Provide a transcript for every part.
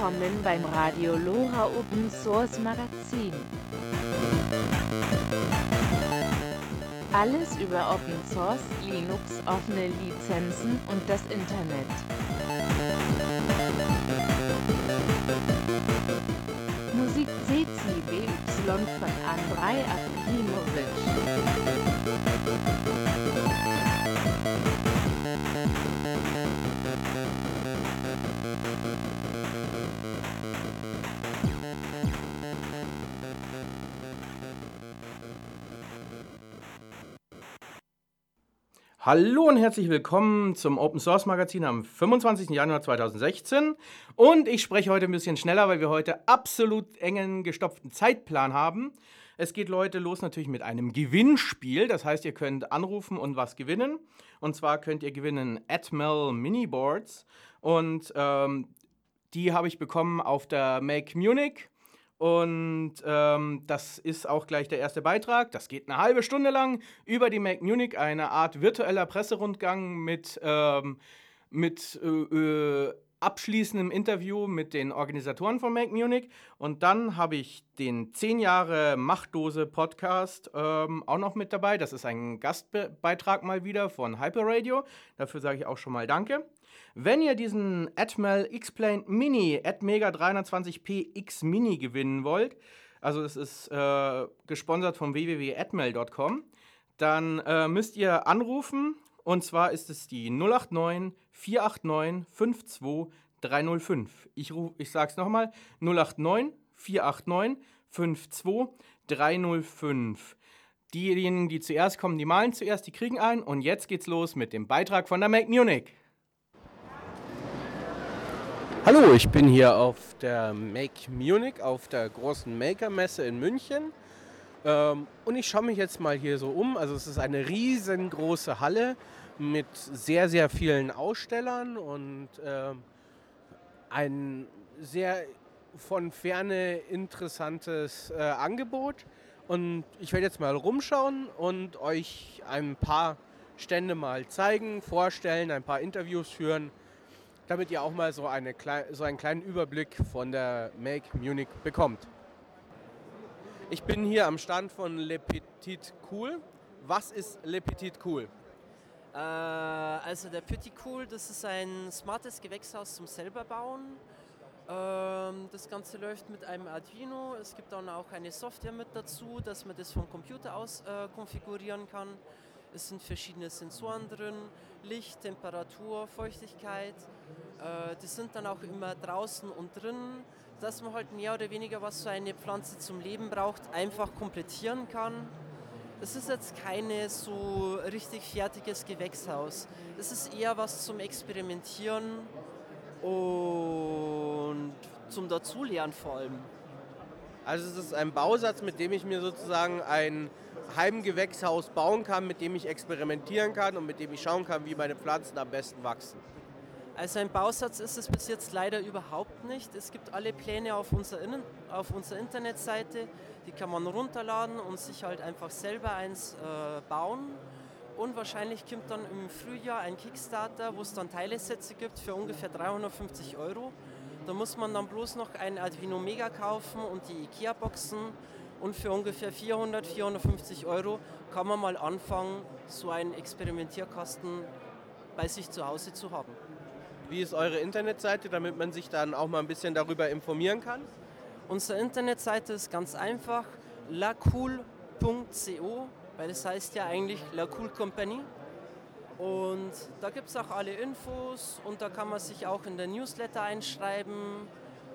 willkommen beim Radio LoRa Open Source Magazin. Alles über Open Source, Linux, offene Lizenzen und das Internet. Musik CCBY von Andrei Akimovic. Hallo und herzlich willkommen zum Open Source Magazin am 25. Januar 2016. Und ich spreche heute ein bisschen schneller, weil wir heute absolut engen gestopften Zeitplan haben. Es geht, Leute, los natürlich mit einem Gewinnspiel. Das heißt, ihr könnt anrufen und was gewinnen. Und zwar könnt ihr gewinnen Atmel Miniboards. Und die habe ich bekommen auf der Make Munich. Und das ist auch gleich der erste Beitrag. Das geht eine halbe Stunde lang über die Make Munich, eine Art virtueller Presserundgang mit abschließendem Interview mit den Organisatoren von Make Munich. Und dann habe ich den 10 Jahre Machtdose Podcast auch noch mit dabei. Das ist ein Gastbeitrag mal wieder von Hyperradio. Dafür sage ich auch schon mal Danke. Wenn ihr diesen Atmel X-Plane Mini Atmega 320p X Mini gewinnen wollt, also es ist gesponsert von www.atmel.com, dann müsst ihr anrufen, und zwar ist es die 089 489 52 305. Ich sage es nochmal, 089 489 52 305. Diejenigen, die zuerst kommen, die malen zuerst, die kriegen einen. Und jetzt geht's los mit dem Beitrag von der Make Munich. Hallo, ich bin hier auf der Make Munich, auf der großen Maker-Messe in München. Und ich schaue mich jetzt mal hier so um. Also es ist eine riesengroße Halle mit sehr, sehr vielen Ausstellern und ein sehr von Ferne interessantes Angebot. Und ich werde jetzt mal rumschauen und euch ein paar Stände mal zeigen, vorstellen, ein paar Interviews führen, damit ihr auch mal so einen kleinen Überblick von der Make Munich bekommt. Ich bin hier am Stand von Le Petit Cool. Was ist Le Petit Cool? Also der Petit Cool, das ist ein smartes Gewächshaus zum selber bauen. Das Ganze läuft mit einem Arduino. Es gibt dann auch eine Software mit dazu, dass man das vom Computer aus konfigurieren kann. Es sind verschiedene Sensoren drin, Licht, Temperatur, Feuchtigkeit. Die sind dann auch immer draußen und drin, dass man halt mehr oder weniger, was so eine Pflanze zum Leben braucht, einfach komplettieren kann. Es ist jetzt keine so richtig fertiges Gewächshaus. Es ist eher was zum Experimentieren und zum Dazulernen vor allem. Also es ist ein Bausatz, mit dem ich mir sozusagen ein Heimgewächshaus bauen kann, mit dem ich experimentieren kann und mit dem ich schauen kann, wie meine Pflanzen am besten wachsen. Also ein Bausatz ist es bis jetzt leider überhaupt nicht. Es gibt alle Pläne auf unserer Internetseite, die kann man runterladen und sich halt einfach selber eins bauen. Und wahrscheinlich kommt dann im Frühjahr ein Kickstarter, wo es dann Teilesätze gibt für ungefähr 350 €. Da muss man dann bloß noch ein Arduino Mega kaufen und die IKEA-Boxen. Und für ungefähr 450 € kann man mal anfangen, so einen Experimentierkasten bei sich zu Hause zu haben. Wie ist eure Internetseite, damit man sich dann auch mal ein bisschen darüber informieren kann? Unsere Internetseite ist ganz einfach, lacool.co, weil das heißt ja eigentlich La Cool Company. Und da gibt es auch alle Infos und da kann man sich auch in der Newsletter einschreiben.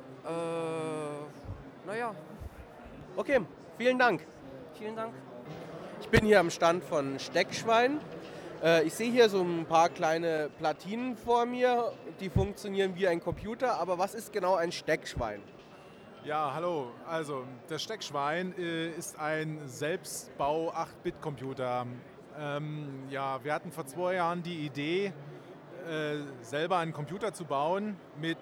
Okay, vielen Dank. Vielen Dank. Ich bin hier am Stand von Steckschwein. Ich sehe hier so ein paar kleine Platinen vor mir, die funktionieren wie ein Computer, aber was ist genau ein Steckschwein? Ja, hallo. Also das Steckschwein ist ein Selbstbau 8-Bit-Computer. Wir hatten vor 2 Jahren die Idee, selber einen Computer zu bauen mit,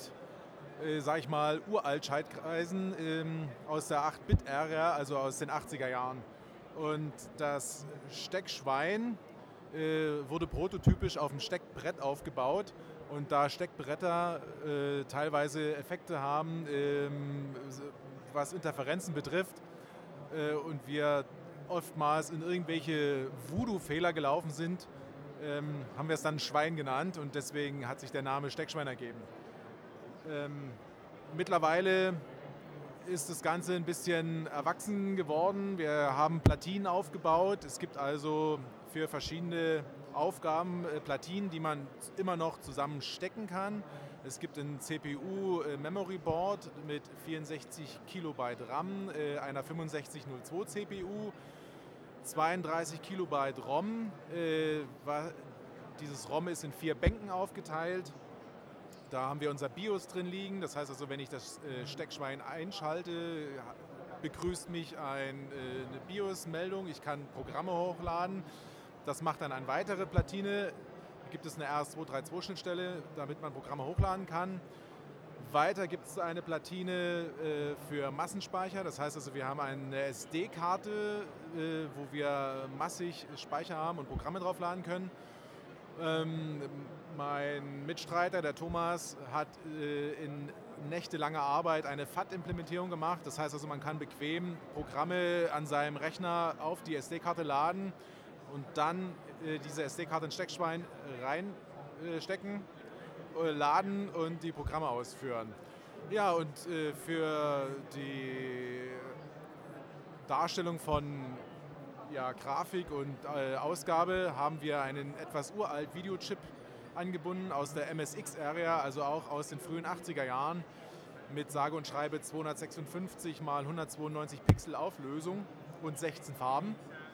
Uralt-Schaltkreisen aus der 8-Bit-Ära, also aus den 80er Jahren. Und das Steckschwein wurde prototypisch auf dem Steckbrett aufgebaut Und da Steckbretter teilweise Effekte haben, was Interferenzen betrifft, und wir oftmals in irgendwelche Voodoo-Fehler gelaufen sind, haben wir es dann Schwein genannt und deswegen hat sich der Name Steckschwein ergeben. Mittlerweile ist das Ganze ein bisschen erwachsen geworden. Wir haben Platinen aufgebaut. Es gibt also für verschiedene Aufgaben Platinen, die man immer noch zusammenstecken kann. Es gibt ein CPU Memory Board mit 64 Kilobyte RAM, einer 6502 CPU, 32 Kilobyte ROM. Dieses ROM ist in 4 Bänken aufgeteilt. Da haben wir unser BIOS drin liegen. Das heißt also, wenn ich das Steckschwein einschalte, begrüßt mich eine BIOS-Meldung. Ich kann Programme hochladen. Das macht dann eine weitere Platine. Da gibt es eine RS-232-Schnittstelle, damit man Programme hochladen kann. Weiter gibt es eine Platine für Massenspeicher. Das heißt also, wir haben eine SD-Karte, wo wir massig Speicher haben und Programme draufladen können. Mein Mitstreiter, der Thomas, hat in nächtelanger Arbeit eine FAT-Implementierung gemacht. Das heißt also, man kann bequem Programme an seinem Rechner auf die SD-Karte laden und dann diese SD-Karte ins Steckschwein reinstecken, laden und die Programme ausführen. Ja, und für die Darstellung von Grafik und Ausgabe haben wir einen etwas uralt Videochip angebunden aus der MSX-Area, also auch aus den frühen 80er Jahren mit sage und schreibe 256 x 192 Pixel Auflösung und 16 Farben.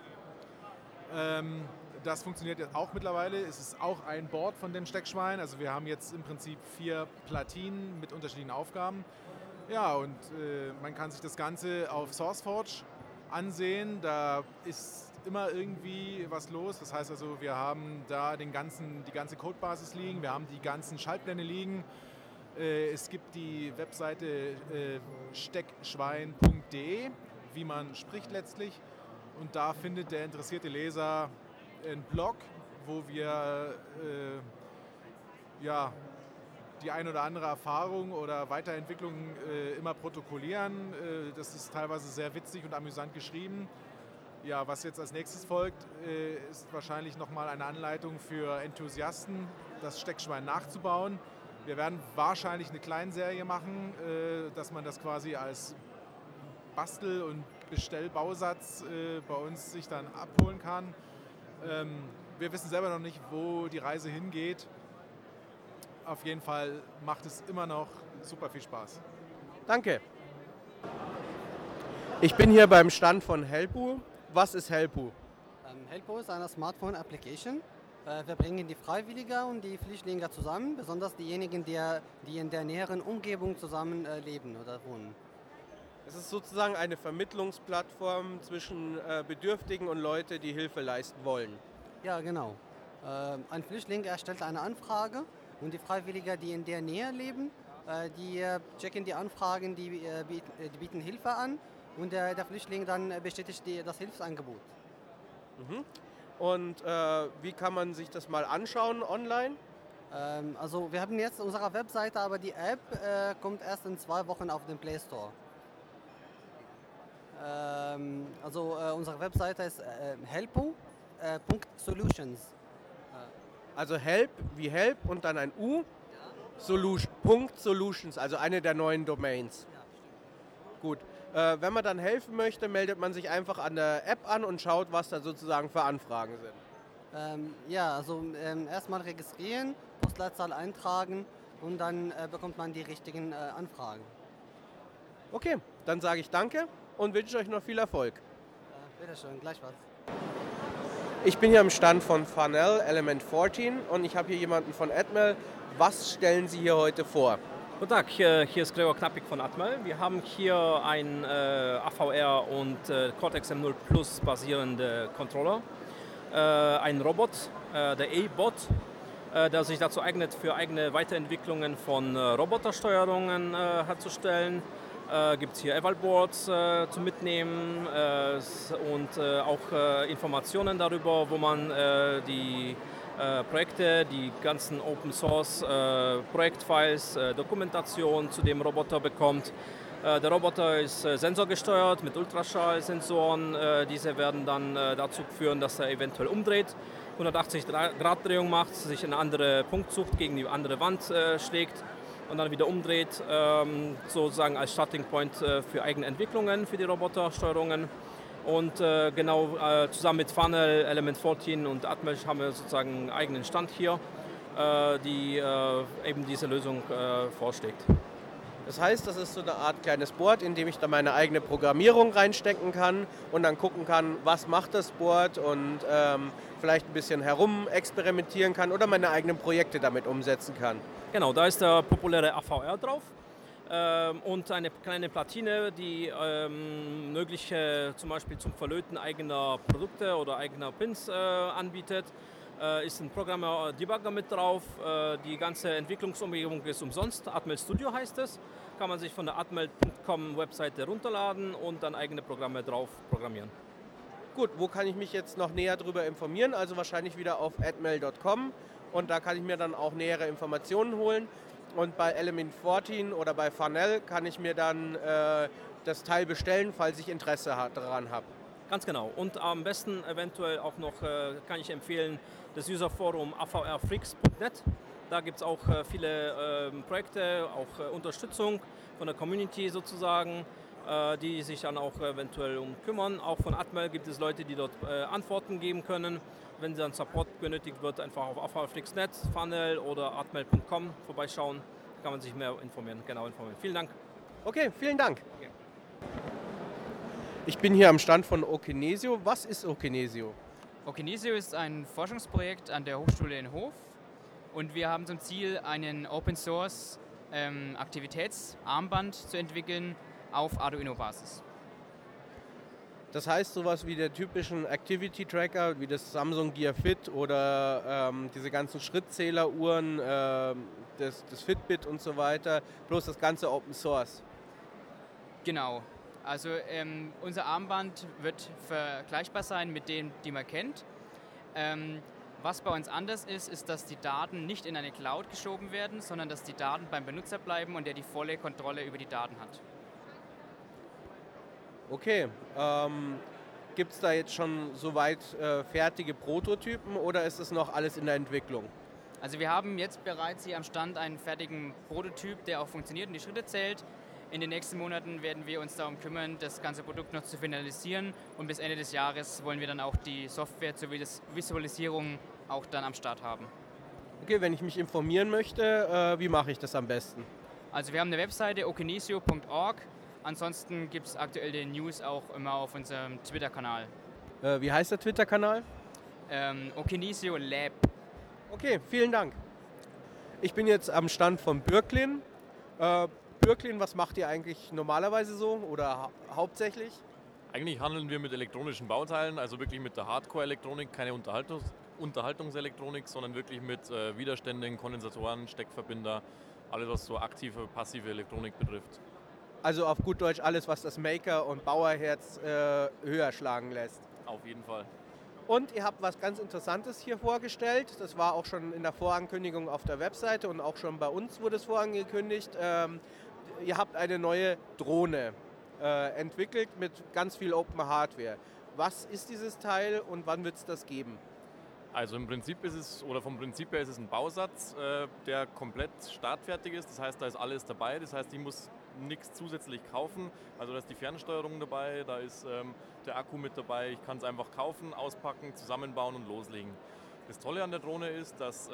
Das funktioniert jetzt auch mittlerweile. Es ist auch ein Board von dem Steckschwein. Also wir haben jetzt im Prinzip 4 Platinen mit unterschiedlichen Aufgaben. Ja, und man kann sich das Ganze auf SourceForge ansehen. Da ist immer irgendwie was los. Das heißt also, wir haben da die ganze Codebasis liegen, wir haben die ganzen Schaltpläne liegen. Es gibt die Webseite steckschwein.de, wie man spricht letztlich. Und da findet der interessierte Leser einen Blog, wo wir die ein oder andere Erfahrung oder Weiterentwicklung immer protokollieren. Das ist teilweise sehr witzig und amüsant geschrieben. Ja, was jetzt als nächstes folgt, ist wahrscheinlich nochmal eine Anleitung für Enthusiasten, das Steckschwein nachzubauen. Wir werden wahrscheinlich eine Kleinserie machen, dass man das quasi als Bastel- und Bestellbausatz bei uns sich dann abholen kann. Wir wissen selber noch nicht, wo die Reise hingeht. Auf jeden Fall macht es immer noch super viel Spaß. Danke. Ich bin hier beim Stand von Helpu. Was ist Helpu? Helpu ist eine Smartphone-Application. Wir bringen die Freiwilligen und die Flüchtlinge zusammen, besonders diejenigen, die in der näheren Umgebung zusammen leben oder wohnen. Es ist sozusagen eine Vermittlungsplattform zwischen Bedürftigen und Leuten, die Hilfe leisten wollen. Ja, genau. Ein Flüchtling erstellt eine Anfrage und die Freiwilligen, die in der Nähe leben, die checken die Anfragen, die bieten Hilfe an. Und der Flüchtling dann bestätigt das Hilfsangebot. Mhm. Und wie kann man sich das mal anschauen online? Also wir haben jetzt unsere Webseite, aber die App kommt erst in 2 Wochen auf den Play Store. Unsere Webseite ist helpu.solutions. Also Help wie Help und dann ein U, Solutions, also eine der neuen Domains. Ja. Gut. Wenn man dann helfen möchte, meldet man sich einfach an der App an und schaut, was da sozusagen für Anfragen sind. Erstmal registrieren, Postleitzahl eintragen und dann bekommt man die richtigen Anfragen. Okay, dann sage ich danke und wünsche euch noch viel Erfolg. Bitteschön, gleichfalls. Ich bin hier am Stand von Farnell Element 14 und ich habe hier jemanden von Atmel. Was stellen Sie hier heute vor? Guten Tag, hier ist Gregor Knappig von Atmel. Wir haben hier einen AVR und Cortex M0 Plus basierende Controller. Ein Robot, der A-Bot, der sich dazu eignet, für eigene Weiterentwicklungen von Robotersteuerungen herzustellen. Gibt es hier Evalboards zum Mitnehmen und auch Informationen darüber, wo man die Projekte, die ganzen Open Source Projektfiles, Dokumentation zu dem Roboter bekommt. Der Roboter ist sensorgesteuert mit Ultraschallsensoren. Diese werden dann dazu führen, dass er eventuell umdreht, 180-Grad-Drehung macht, sich in eine andere Punkt sucht, gegen die andere Wand schlägt und dann wieder umdreht, sozusagen als Starting Point für eigene Entwicklungen, für die Robotersteuerungen. Und zusammen mit Funnel, Element 14 und Atmel haben wir sozusagen einen eigenen Stand hier, die eben diese Lösung vorschlägt. Das heißt, das ist so eine Art kleines Board, in dem ich dann meine eigene Programmierung reinstecken kann und dann gucken kann, was macht das Board und vielleicht ein bisschen herum experimentieren kann oder meine eigenen Projekte damit umsetzen kann. Genau, da ist der populäre AVR drauf und eine kleine Platine, die zum Beispiel zum Verlöten eigener Produkte oder eigener Pins anbietet. Ist ein Programmer-Debugger mit drauf. Die ganze Entwicklungsumgebung ist umsonst. Atmel Studio heißt es. Kann man sich von der atmel.com Webseite runterladen und dann eigene Programme drauf programmieren. Gut, wo kann ich mich jetzt noch näher darüber informieren? Also wahrscheinlich wieder auf atmel.com und da kann ich mir dann auch nähere Informationen holen. Und bei Element 14 oder bei Funnel kann ich mir dann das Teil bestellen, falls ich Interesse daran habe. Ganz genau. Und am besten eventuell auch noch, kann ich empfehlen, das Userforum avrfreaks.net. Da gibt es auch viele Projekte, auch Unterstützung von der Community sozusagen, die sich dann auch eventuell kümmern. Auch von Atmel gibt es Leute, die dort Antworten geben können. Wenn dann Support benötigt wird, einfach auf avrfreaks.net, Funnel oder atmel.com vorbeischauen. Kann man sich mehr genau informieren. Vielen Dank. Okay, vielen Dank. Okay. Ich bin hier am Stand von Okinesio. Was ist Okinesio? Okinesio ist ein Forschungsprojekt an der Hochschule in Hof und wir haben zum Ziel, einen Open Source Aktivitätsarmband zu entwickeln auf Arduino-Basis. Das heißt, sowas wie der typischen Activity Tracker, wie das Samsung Gear Fit oder diese ganzen Schrittzähleruhren, das Fitbit und so weiter, plus das ganze Open Source. Genau. Also unser Armband wird vergleichbar sein mit dem, die man kennt. Was bei uns anders ist, dass die Daten nicht in eine Cloud geschoben werden, sondern dass die Daten beim Benutzer bleiben und der die volle Kontrolle über die Daten hat. Okay, gibt es da jetzt schon soweit fertige Prototypen oder ist das noch alles in der Entwicklung? Also wir haben jetzt bereits hier am Stand einen fertigen Prototyp, der auch funktioniert und die Schritte zählt. In den nächsten Monaten werden wir uns darum kümmern, das ganze Produkt noch zu finalisieren und bis Ende des Jahres wollen wir dann auch die Software zur Visualisierung auch dann am Start haben. Okay, wenn ich mich informieren möchte, wie mache ich das am besten? Also wir haben eine Webseite okinesio.org, ansonsten gibt es aktuell die News auch immer auf unserem Twitter-Kanal. Wie heißt der Twitter-Kanal? Okinesio Lab. Okay, vielen Dank. Ich bin jetzt am Stand von Bürklin. Bürklin, was macht ihr eigentlich normalerweise so oder hauptsächlich? Eigentlich handeln wir mit elektronischen Bauteilen, also wirklich mit der Hardcore-Elektronik, keine Unterhaltungselektronik, sondern wirklich mit Widerständen, Kondensatoren, Steckverbinder, alles was so aktive, passive Elektronik betrifft. Also auf gut Deutsch alles, was das Maker- und Bauerherz höher schlagen lässt. Auf jeden Fall. Und ihr habt was ganz Interessantes hier vorgestellt. Das war auch schon in der Vorankündigung auf der Webseite und auch schon bei uns wurde es vorangekündigt. Ihr habt eine neue Drohne entwickelt mit ganz viel Open Hardware. Was ist dieses Teil und wann wird es das geben? Also im Prinzip ist es, oder vom Prinzip her ist es ein Bausatz, der komplett startfertig ist. Das heißt, da ist alles dabei. Das heißt, ich muss nichts zusätzlich kaufen. Also da ist die Fernsteuerung dabei, da ist der Akku mit dabei. Ich kann es einfach kaufen, auspacken, zusammenbauen und loslegen. Das Tolle an der Drohne ist, dass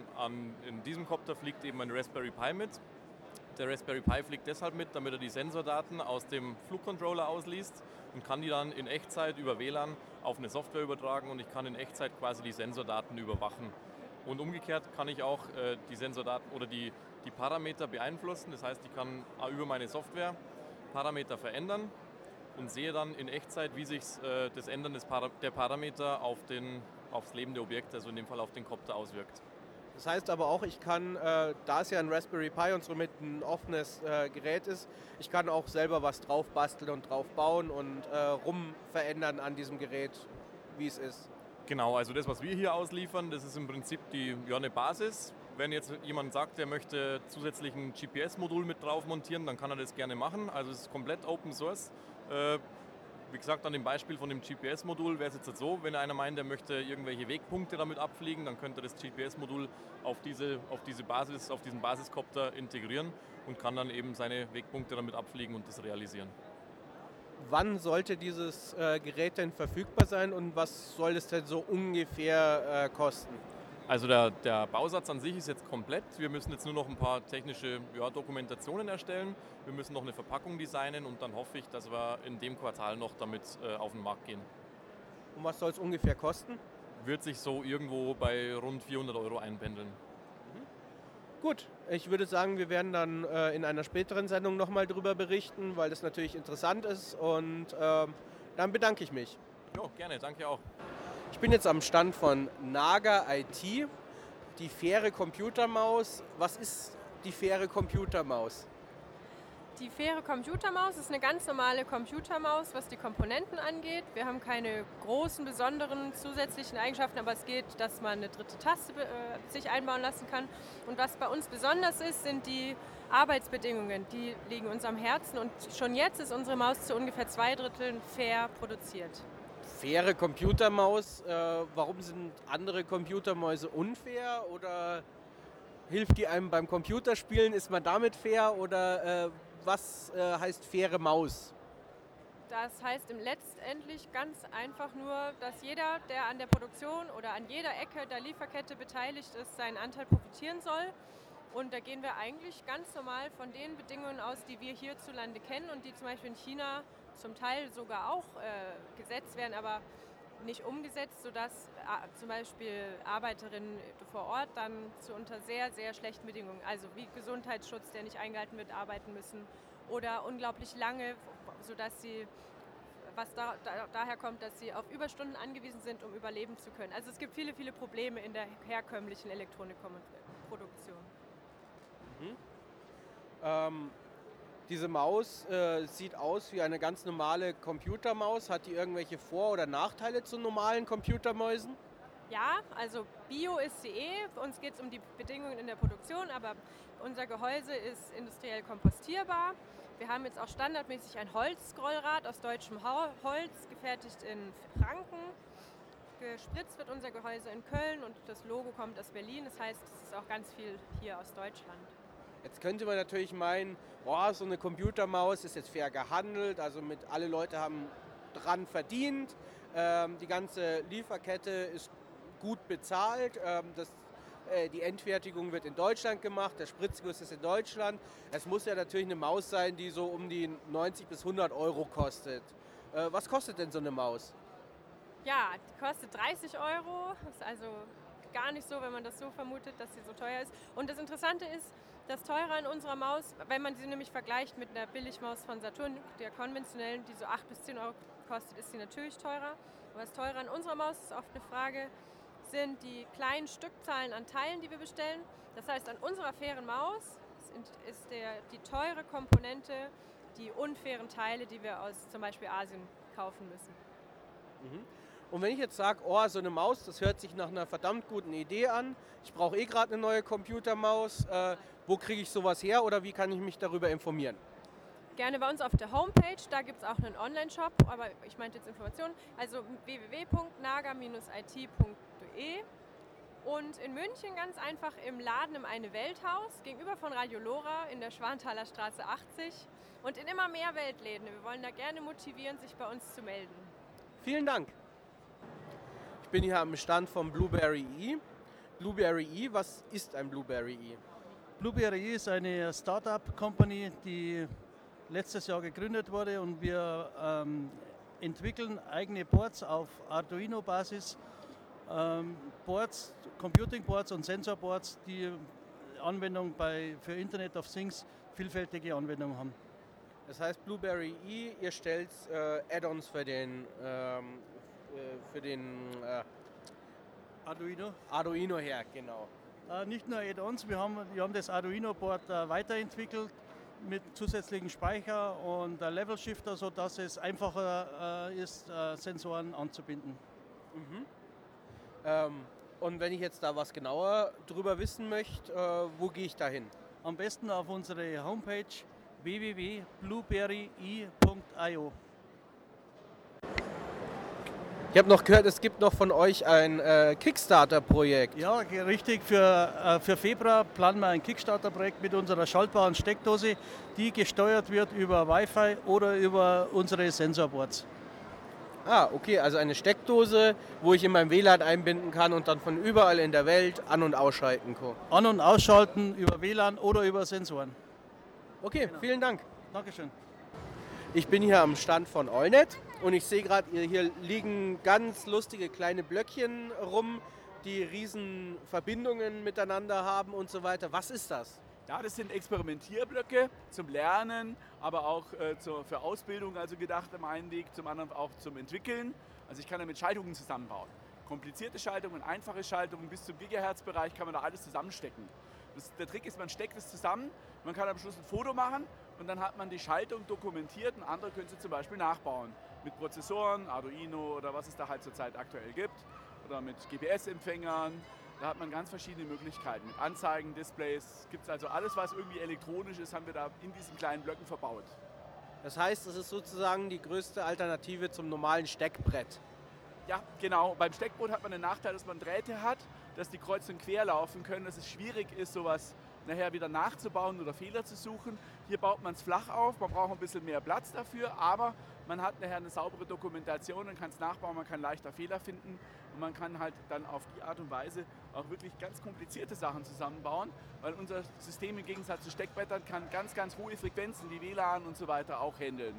in diesem Kopter fliegt eben ein Raspberry Pi mit. Der Raspberry Pi fliegt deshalb mit, damit er die Sensordaten aus dem Flugcontroller ausliest und kann die dann in Echtzeit über WLAN auf eine Software übertragen und ich kann in Echtzeit quasi die Sensordaten überwachen. Und umgekehrt kann ich auch die Sensordaten oder die Parameter beeinflussen. Das heißt, ich kann über meine Software Parameter verändern und sehe dann in Echtzeit, wie sich das Ändern der Parameter aufs lebende Objekt, also in dem Fall auf den Kopter, auswirkt. Das heißt aber auch, ich kann, da es ja ein Raspberry Pi und somit ein offenes Gerät ist, ich kann auch selber was drauf basteln und drauf bauen und rum verändern an diesem Gerät, wie es ist. Genau, also das, was wir hier ausliefern, das ist im Prinzip eine Basis. Wenn jetzt jemand sagt, er möchte zusätzlich ein GPS-Modul mit drauf montieren, dann kann er das gerne machen. Also es ist komplett Open Source. Wie gesagt, an dem Beispiel von dem GPS-Modul wäre es jetzt so, wenn einer meint, er möchte irgendwelche Wegpunkte damit abfliegen, dann könnte er das GPS-Modul auf diesen Basiskopter integrieren und kann dann eben seine Wegpunkte damit abfliegen und das realisieren. Wann sollte dieses Gerät denn verfügbar sein und was soll es denn so ungefähr kosten? Also der Bausatz an sich ist jetzt komplett. Wir müssen jetzt nur noch ein paar technische Dokumentationen erstellen. Wir müssen noch eine Verpackung designen und dann hoffe ich, dass wir in dem Quartal noch damit auf den Markt gehen. Und was soll es ungefähr kosten? Wird sich so irgendwo bei rund 400 € einpendeln. Gut, ich würde sagen, wir werden dann in einer späteren Sendung nochmal darüber berichten, weil das natürlich interessant ist und dann bedanke ich mich. Ja, gerne, danke auch. Ich bin jetzt am Stand von Naga IT, die faire Computermaus. Was ist die faire Computermaus? Die faire Computermaus ist eine ganz normale Computermaus, was die Komponenten angeht. Wir haben keine großen, besonderen zusätzlichen Eigenschaften, aber es geht, dass man eine dritte Taste sich einbauen lassen kann. Und was bei uns besonders ist, sind die Arbeitsbedingungen. Die liegen uns am Herzen und schon jetzt ist unsere Maus zu ungefähr 2/3 fair produziert. Faire Computermaus, warum sind andere Computermäuse unfair oder hilft die einem beim Computerspielen? Ist man damit fair oder was heißt faire Maus? Das heißt letztendlich ganz einfach nur, dass jeder, der an der Produktion oder an jeder Ecke der Lieferkette beteiligt ist, seinen Anteil profitieren soll. Und da gehen wir eigentlich ganz normal von den Bedingungen aus, die wir hierzulande kennen und die zum Beispiel in China zum Teil sogar auch gesetzt werden, aber nicht umgesetzt, sodass zum Beispiel Arbeiterinnen vor Ort dann unter sehr, sehr schlechten Bedingungen, also wie Gesundheitsschutz, der nicht eingehalten wird, arbeiten müssen oder unglaublich lange, sodass sie, was daher kommt, dass sie auf Überstunden angewiesen sind, um überleben zu können. Also es gibt viele, viele Probleme in der herkömmlichen Elektronikproduktion. Diese Maus sieht aus wie eine ganz normale Computermaus. Hat die irgendwelche Vor- oder Nachteile zu normalen Computermäusen? Ja, also Bio ist sie Für uns geht es um die Bedingungen in der Produktion, aber unser Gehäuse ist industriell kompostierbar. Wir haben jetzt auch standardmäßig ein Holzscrollrad aus deutschem Holz, gefertigt in Franken. Gespritzt wird unser Gehäuse in Köln und das Logo kommt aus Berlin. Das heißt, es ist auch ganz viel hier aus Deutschland. Jetzt könnte man natürlich meinen, so eine Computermaus ist jetzt fair gehandelt, also alle Leute haben dran verdient, die ganze Lieferkette ist gut bezahlt, die Endfertigung wird in Deutschland gemacht, der Spritzguss ist in Deutschland. Es muss ja natürlich eine Maus sein, die so um die 90 bis 100 € kostet. Was kostet denn so eine Maus? Ja, die kostet 30 €, ist also gar nicht so, wenn man das so vermutet, dass sie so teuer ist. Und das Interessante ist, das Teure an unserer Maus, wenn man sie nämlich vergleicht mit einer Billigmaus von Saturn, der konventionellen, die so 8 bis 10 € kostet, ist sie natürlich teurer. Aber das Teure an unserer Maus ist oft eine Frage, sind die kleinen Stückzahlen an Teilen, die wir bestellen. Das heißt, an unserer fairen Maus ist die teure Komponente die unfairen Teile, die wir aus zum Beispiel Asien kaufen müssen. Und wenn ich jetzt sage, so eine Maus, das hört sich nach einer verdammt guten Idee an, ich brauche gerade eine neue Computermaus, wo kriege ich sowas her oder wie kann ich mich darüber informieren? Gerne bei uns auf der Homepage, da gibt es auch einen Online-Shop, aber ich meinte jetzt Informationen, also www.naga-it.de und in München ganz einfach im Laden im Eine-Welt-Haus, gegenüber von Radio Lora in der Schwanthaler Straße 80 und in immer mehr Weltläden. Wir wollen da gerne motivieren, sich bei uns zu melden. Vielen Dank. Ich bin hier am Stand von Blueberry E. Blueberry E, was ist ein Blueberry E? Blueberry E ist eine Startup-Company, die letztes Jahr gegründet wurde und wir entwickeln eigene Boards auf Arduino-Basis, Boards, Computing-Boards und Sensor-Boards, die Anwendung für Internet of Things vielfältige Anwendungen haben. Das heißt Blueberry E, ihr stellt Add-ons für den Arduino her, genau. Nicht nur Add-ons, wir haben das Arduino-Board weiterentwickelt mit zusätzlichen Speicher und Level Shifter, sodass es einfacher ist, Sensoren anzubinden. Und wenn ich jetzt da was genauer drüber wissen möchte, wo gehe ich da hin? Am besten auf unsere Homepage www.blueberry.io. Ich habe noch gehört, es gibt noch von euch ein Kickstarter-Projekt. Ja, richtig. Für Februar planen wir ein Kickstarter-Projekt mit unserer schaltbaren Steckdose, die gesteuert wird über Wi-Fi oder über unsere Sensorboards. Ah, okay, also eine Steckdose, wo ich in meinem WLAN einbinden kann und dann von überall in der Welt an- und ausschalten kann. An- und ausschalten über WLAN oder über Sensoren. Okay, genau. Vielen Dank. Dankeschön. Ich bin hier am Stand von Allnet und ich sehe gerade, hier liegen ganz lustige kleine Blöckchen rum, die riesen Verbindungen miteinander haben und so weiter. Was ist das? Ja, das sind Experimentierblöcke zum Lernen, aber auch für Ausbildung also gedacht am einen Weg, zum anderen auch zum Entwickeln. Also ich kann damit Schaltungen zusammenbauen. Komplizierte Schaltungen, einfache Schaltungen bis zum Gigahertz-Bereich kann man da alles zusammenstecken. Der Trick ist, man steckt es zusammen, man kann am Schluss ein Foto machen und dann hat man die Schaltung dokumentiert und andere können sie zum Beispiel nachbauen. Mit Prozessoren, Arduino oder was es da halt zurzeit aktuell gibt oder mit GPS-Empfängern. Da hat man ganz verschiedene Möglichkeiten. Mit Anzeigen, Displays, gibt es also alles, was irgendwie elektronisch ist, haben wir da in diesen kleinen Blöcken verbaut. Das heißt, es ist sozusagen die größte Alternative zum normalen Steckbrett. Ja, genau. Beim Steckbrett hat man den Nachteil, dass man Drähte hat, dass die kreuz und quer laufen können, dass es schwierig ist, sowas nachher wieder nachzubauen oder Fehler zu suchen. Hier baut man es flach auf, man braucht ein bisschen mehr Platz dafür, aber man hat nachher eine saubere Dokumentation und kann es nachbauen, man kann leichter Fehler finden und man kann halt dann auf die Art und Weise auch wirklich ganz komplizierte Sachen zusammenbauen, weil unser System im Gegensatz zu Steckbrettern kann ganz, ganz hohe Frequenzen wie WLAN und so weiter auch handeln.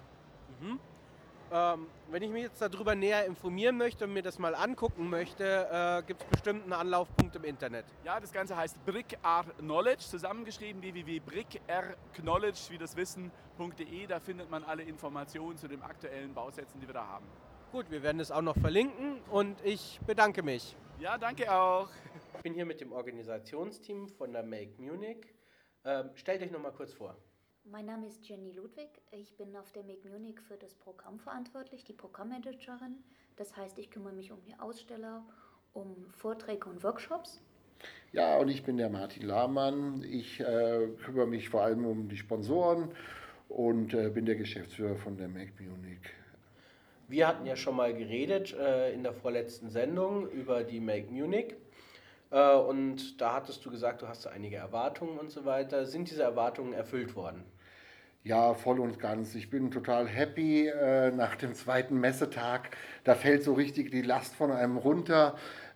Mhm. Wenn ich mich jetzt darüber näher informieren möchte und mir das mal angucken möchte, gibt es bestimmt einen Anlaufpunkt im Internet. Ja, das Ganze heißt BrickR-Knowledge, zusammengeschrieben www.brickknowledge, wie das Wissen.de. Da findet man alle Informationen zu den aktuellen Bausätzen, die wir da haben. Gut, wir werden es auch noch verlinken und ich bedanke mich. Ja, danke auch. Ich bin hier mit dem Organisationsteam von der Make Munich. Stellt euch noch mal kurz vor. Mein Name ist Jenny Ludwig. Ich bin auf der Make Munich für das Programm verantwortlich, die Programmmanagerin. Das heißt, ich kümmere mich um die Aussteller, um Vorträge und Workshops. Ja, und ich bin der Martin Lahmann. Ich kümmere mich vor allem um die Sponsoren und bin der Geschäftsführer von der Make Munich. Wir hatten ja schon mal geredet in der vorletzten Sendung über die Make Munich. Und da hattest du gesagt, du hast einige Erwartungen und so weiter. Sind diese Erwartungen erfüllt worden? Ja, voll und ganz. Ich bin total happy nach dem zweiten Messetag. Da fällt so richtig die Last von einem runter.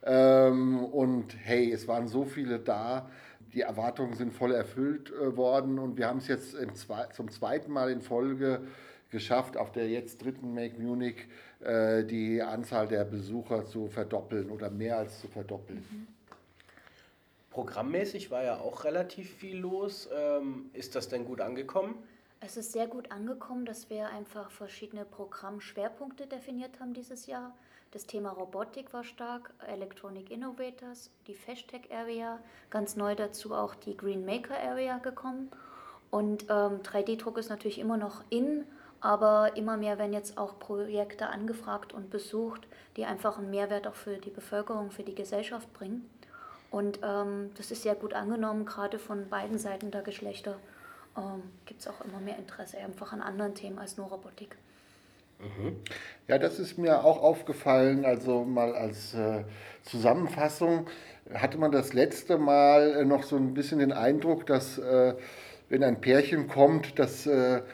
Und hey, es waren so viele da. Die Erwartungen sind voll erfüllt worden. Und wir haben es jetzt zum zweiten Mal in Folge geschafft, auf der jetzt dritten Make Munich die Anzahl der Besucher zu verdoppeln oder mehr als zu verdoppeln. Mhm. Programmmäßig war ja auch relativ viel los. Ist das denn gut angekommen? Es ist sehr gut angekommen, dass wir einfach verschiedene Programmschwerpunkte definiert haben dieses Jahr. Das Thema Robotik war stark, Electronic Innovators, die Fashtech Area, ganz neu dazu auch die Green Maker Area gekommen. Und 3D-Druck ist natürlich immer noch in, aber immer mehr werden jetzt auch Projekte angefragt und besucht, die einfach einen Mehrwert auch für die Bevölkerung, für die Gesellschaft bringen. Und das ist sehr gut angenommen, gerade von beiden Seiten der Geschlechter gibt es auch immer mehr Interesse einfach an anderen Themen als nur Robotik. Mhm. Ja, das ist mir auch aufgefallen, also mal als Zusammenfassung hatte man das letzte Mal noch so ein bisschen den Eindruck, dass wenn ein Pärchen kommt, dass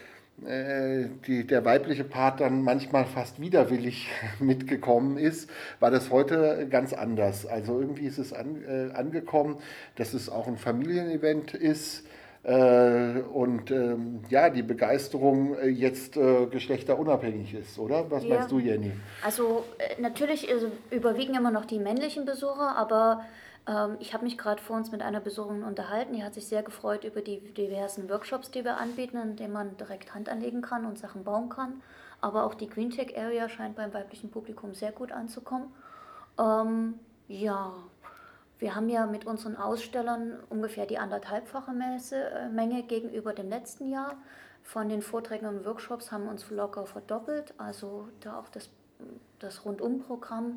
der weibliche Part dann manchmal fast widerwillig mitgekommen ist, war das heute ganz anders. Also irgendwie ist es angekommen, dass es auch ein Familienevent ist und ja, die Begeisterung jetzt geschlechterunabhängig ist, oder? Was meinst du, Jenny? Also natürlich überwiegen immer noch die männlichen Besucher, aber ich habe mich gerade vor uns mit einer Besucherin unterhalten, die hat sich sehr gefreut über die diversen Workshops, die wir anbieten, in denen man direkt Hand anlegen kann und Sachen bauen kann. Aber auch die Green Tech Area scheint beim weiblichen Publikum sehr gut anzukommen. Ja, wir haben ja mit unseren Ausstellern ungefähr die 1,5-fache Menge gegenüber dem letzten Jahr. Von den Vorträgen und Workshops haben wir uns locker verdoppelt, also da auch das Rundumprogramm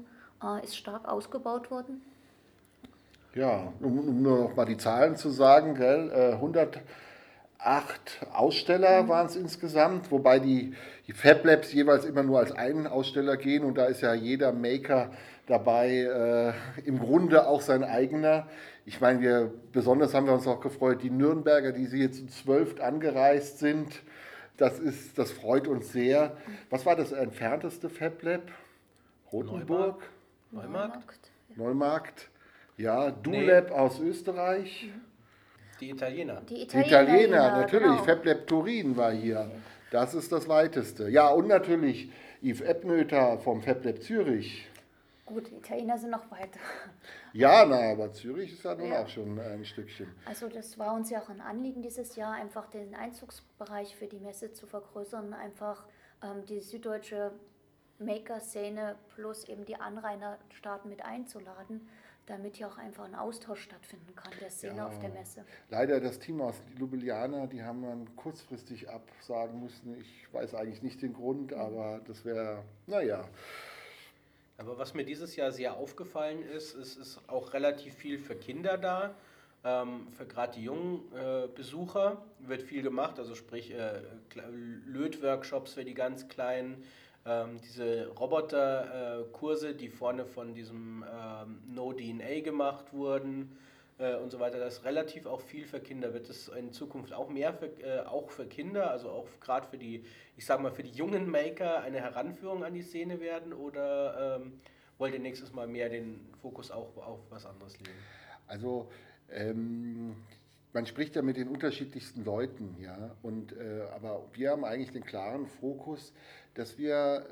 ist stark ausgebaut worden. Ja, um nur noch mal die Zahlen zu sagen, gell, 108 Aussteller waren es insgesamt, wobei die Fab Labs jeweils immer nur als einen Aussteller gehen und da ist ja jeder Maker dabei, im Grunde auch sein eigener. Ich meine, besonders haben wir uns auch gefreut, die Nürnberger, die sie jetzt zu 12 angereist sind, das freut uns sehr. Was war das entfernteste Fab Lab? Rothenburg? Neumarkt? Ja, DuLab aus Österreich. Die Italiener. Die Italiener, ja, natürlich. genau. Fab Lab Turin war hier. Das ist das Weiteste. Ja, und natürlich Yves Ebnöter vom Fab Lab Zürich. Gut, die Italiener sind noch weiter. Ja, aber Zürich ist ja nun Ja. auch schon ein Stückchen. Also das war uns ja auch ein Anliegen dieses Jahr, einfach den Einzugsbereich für die Messe zu vergrößern, einfach die süddeutsche Maker-Szene plus eben die Anrainerstaaten mit einzuladen, damit hier auch einfach ein Austausch stattfinden kann, der Szene Ja. auf der Messe. Leider das Team aus Ljubljana, die haben dann kurzfristig absagen müssen. Ich weiß eigentlich nicht den Grund, aber das wäre, naja. Aber was mir dieses Jahr sehr aufgefallen ist, es ist auch relativ viel für Kinder da. Für gerade die jungen Besucher wird viel gemacht, also sprich Lötworkshops für die ganz Kleinen, diese Roboterkurse, die vorne von diesem No DNA gemacht wurden und so weiter. Das ist relativ auch viel für Kinder. Wird es in Zukunft auch mehr auch für Kinder, also auch gerade für die, ich sag mal, für die jungen Maker eine Heranführung an die Szene werden oder wollt ihr nächstes Mal mehr den Fokus auch auf was anderes legen? Also man spricht ja mit den unterschiedlichsten Leuten, ja, aber wir haben eigentlich den klaren Fokus, dass wir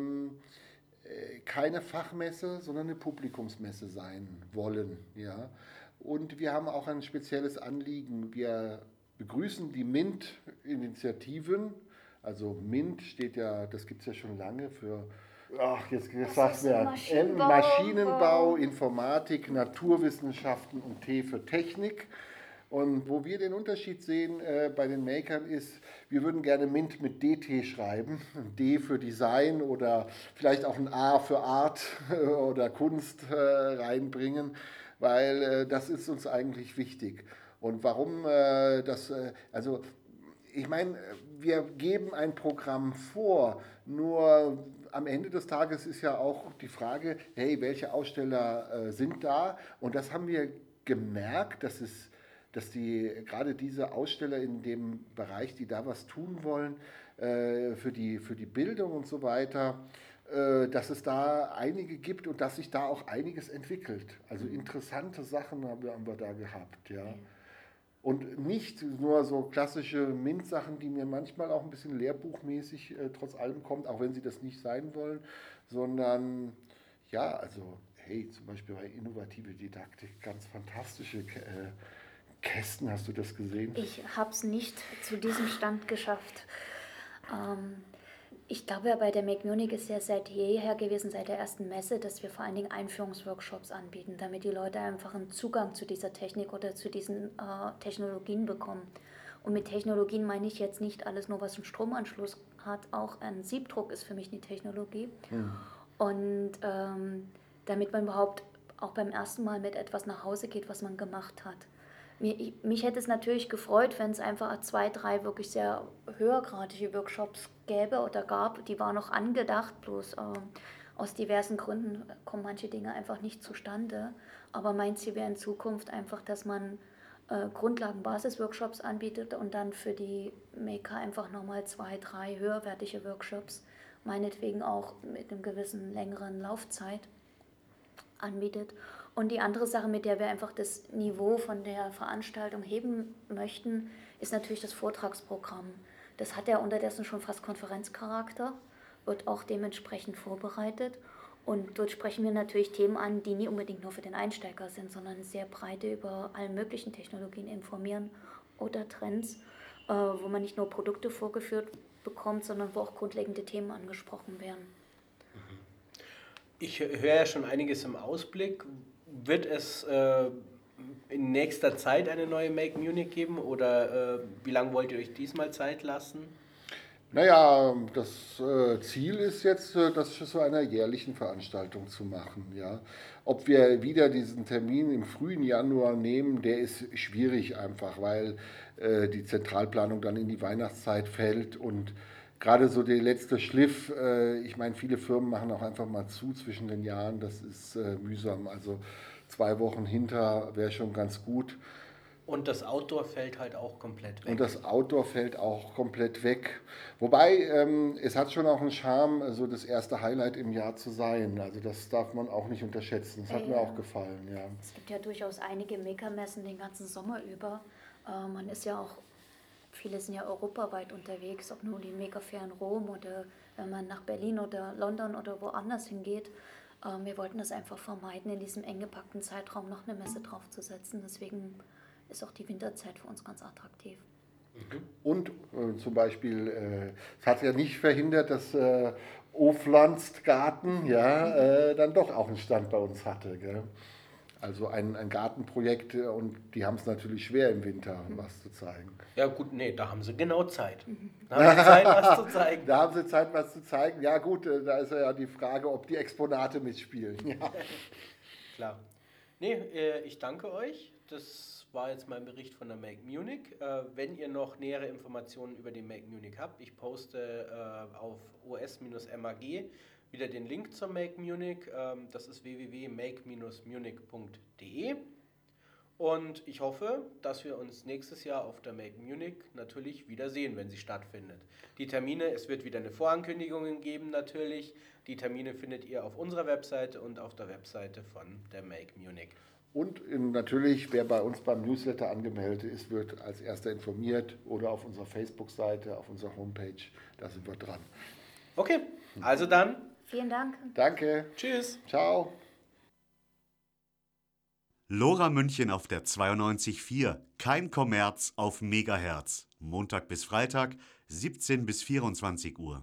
keine Fachmesse, sondern eine Publikumsmesse sein wollen, ja. Und wir haben auch ein spezielles Anliegen. Wir begrüßen die MINT-Initiativen. Also MINT steht ja, das gibt es ja schon lange für, jetzt sag's mir, Maschinenbau, Informatik, Naturwissenschaften und T für Technik. Und wo wir den Unterschied sehen bei den Makern ist, wir würden gerne MINT mit DT schreiben, D für Design oder vielleicht auch ein A für Art oder Kunst reinbringen, weil das ist uns eigentlich wichtig. Und warum also ich meine, wir geben ein Programm vor, nur am Ende des Tages ist ja auch die Frage, hey, welche Aussteller sind da? Und das haben wir gemerkt, dass gerade diese Aussteller in dem Bereich, die da was tun wollen, für die Bildung und so weiter, dass es da einige gibt und dass sich da auch einiges entwickelt. Also interessante Sachen haben wir da gehabt, ja. Und nicht nur so klassische MINT-Sachen, die mir manchmal auch ein bisschen lehrbuchmäßig trotz allem kommt, auch wenn sie das nicht sein wollen, sondern ja, also hey, zum Beispiel bei innovative Didaktik, ganz fantastische Kästen, hast du das gesehen? Ich habe es nicht zu diesem Stand geschafft. Ich glaube, bei der Make Munich ist ja seit jeher gewesen, seit der ersten Messe, dass wir vor allen Dingen Einführungsworkshops anbieten, damit die Leute einfach einen Zugang zu dieser Technik oder zu diesen Technologien bekommen. Und mit Technologien meine ich jetzt nicht alles nur, was einen Stromanschluss hat, auch ein Siebdruck ist für mich eine Technologie. Und damit man überhaupt auch beim ersten Mal mit etwas nach Hause geht, was man gemacht hat. Mich hätte es natürlich gefreut, wenn es einfach 2, 3 wirklich sehr höhergradige Workshops gäbe oder gab. Die waren noch angedacht, bloß aus diversen Gründen kommen manche Dinge einfach nicht zustande. Aber mein Ziel wäre in Zukunft einfach, dass man Grundlagen-Basis-Workshops anbietet und dann für die Maker einfach nochmal 2, 3 höherwertige Workshops, meinetwegen auch mit einem gewissen längeren Laufzeit anbietet. Und die andere Sache, mit der wir einfach das Niveau von der Veranstaltung heben möchten, ist natürlich das Vortragsprogramm. Das hat ja unterdessen schon fast Konferenzcharakter, wird auch dementsprechend vorbereitet. Und dort sprechen wir natürlich Themen an, die nie unbedingt nur für den Einsteiger sind, sondern sehr breite über alle möglichen Technologien informieren oder Trends, wo man nicht nur Produkte vorgeführt bekommt, sondern wo auch grundlegende Themen angesprochen werden. Ich höre ja schon einiges im Ausblick. Wird es in nächster Zeit eine neue Make Munich geben oder wie lange wollt ihr euch diesmal Zeit lassen? Naja, das Ziel ist jetzt, das zu einer jährlichen Veranstaltung zu machen. Ja. Ob wir wieder diesen Termin im frühen Januar nehmen, der ist schwierig einfach, weil die Zentralplanung dann in die Weihnachtszeit fällt und gerade so der letzte Schliff, ich meine, viele Firmen machen auch einfach mal zu zwischen den Jahren, das ist mühsam. Also 2 Wochen hinter wäre schon ganz gut. Und das Outdoor fällt halt auch komplett weg. Und das Outdoor fällt auch komplett weg. Wobei, es hat schon auch einen Charme, so das erste Highlight im Jahr zu sein. Also das darf man auch nicht unterschätzen. Das hat mir auch gefallen, ja. Es gibt ja durchaus einige Maker-Messen den ganzen Sommer über. Man ist ja auch, viele sind ja europaweit unterwegs, ob nur die Maker Fair in Rom oder wenn man nach Berlin oder London oder woanders hingeht. Wir wollten das einfach vermeiden, in diesem eng gepackten Zeitraum noch eine Messe draufzusetzen. Deswegen ist auch die Winterzeit für uns ganz attraktiv. Und zum Beispiel, es hat ja nicht verhindert, dass Oflandstgarten dann doch auch einen Stand bei uns hatte. Gell? Also ein Gartenprojekt und die haben es natürlich schwer im Winter, was zu zeigen. Ja gut, nee, da haben sie genau Zeit. Da haben sie Zeit, was zu zeigen. Da haben sie Zeit, was zu zeigen. Ja gut, da ist ja die Frage, ob die Exponate mitspielen. Ja. Klar. Nee, ich danke euch. Das war jetzt mein Bericht von der Make Munich. Wenn ihr noch nähere Informationen über die Make Munich habt, ich poste auf os-mag wieder den Link zur Make Munich. Das ist www.make-munich.de. Und ich hoffe, dass wir uns nächstes Jahr auf der Make Munich natürlich wieder sehen, wenn sie stattfindet. Die Termine, es wird wieder eine Vorankündigung geben natürlich. Die Termine findet ihr auf unserer Webseite und auf der Webseite von der Make Munich. Und natürlich, wer bei uns beim Newsletter angemeldet ist, wird als erster informiert oder auf unserer Facebook-Seite, auf unserer Homepage, da sind wir dran. Okay, also dann. Vielen Dank. Danke. Tschüss. Ciao. Lora München auf der 92.4, kein Kommerz auf Megahertz. Montag bis Freitag, 17 bis 24 Uhr.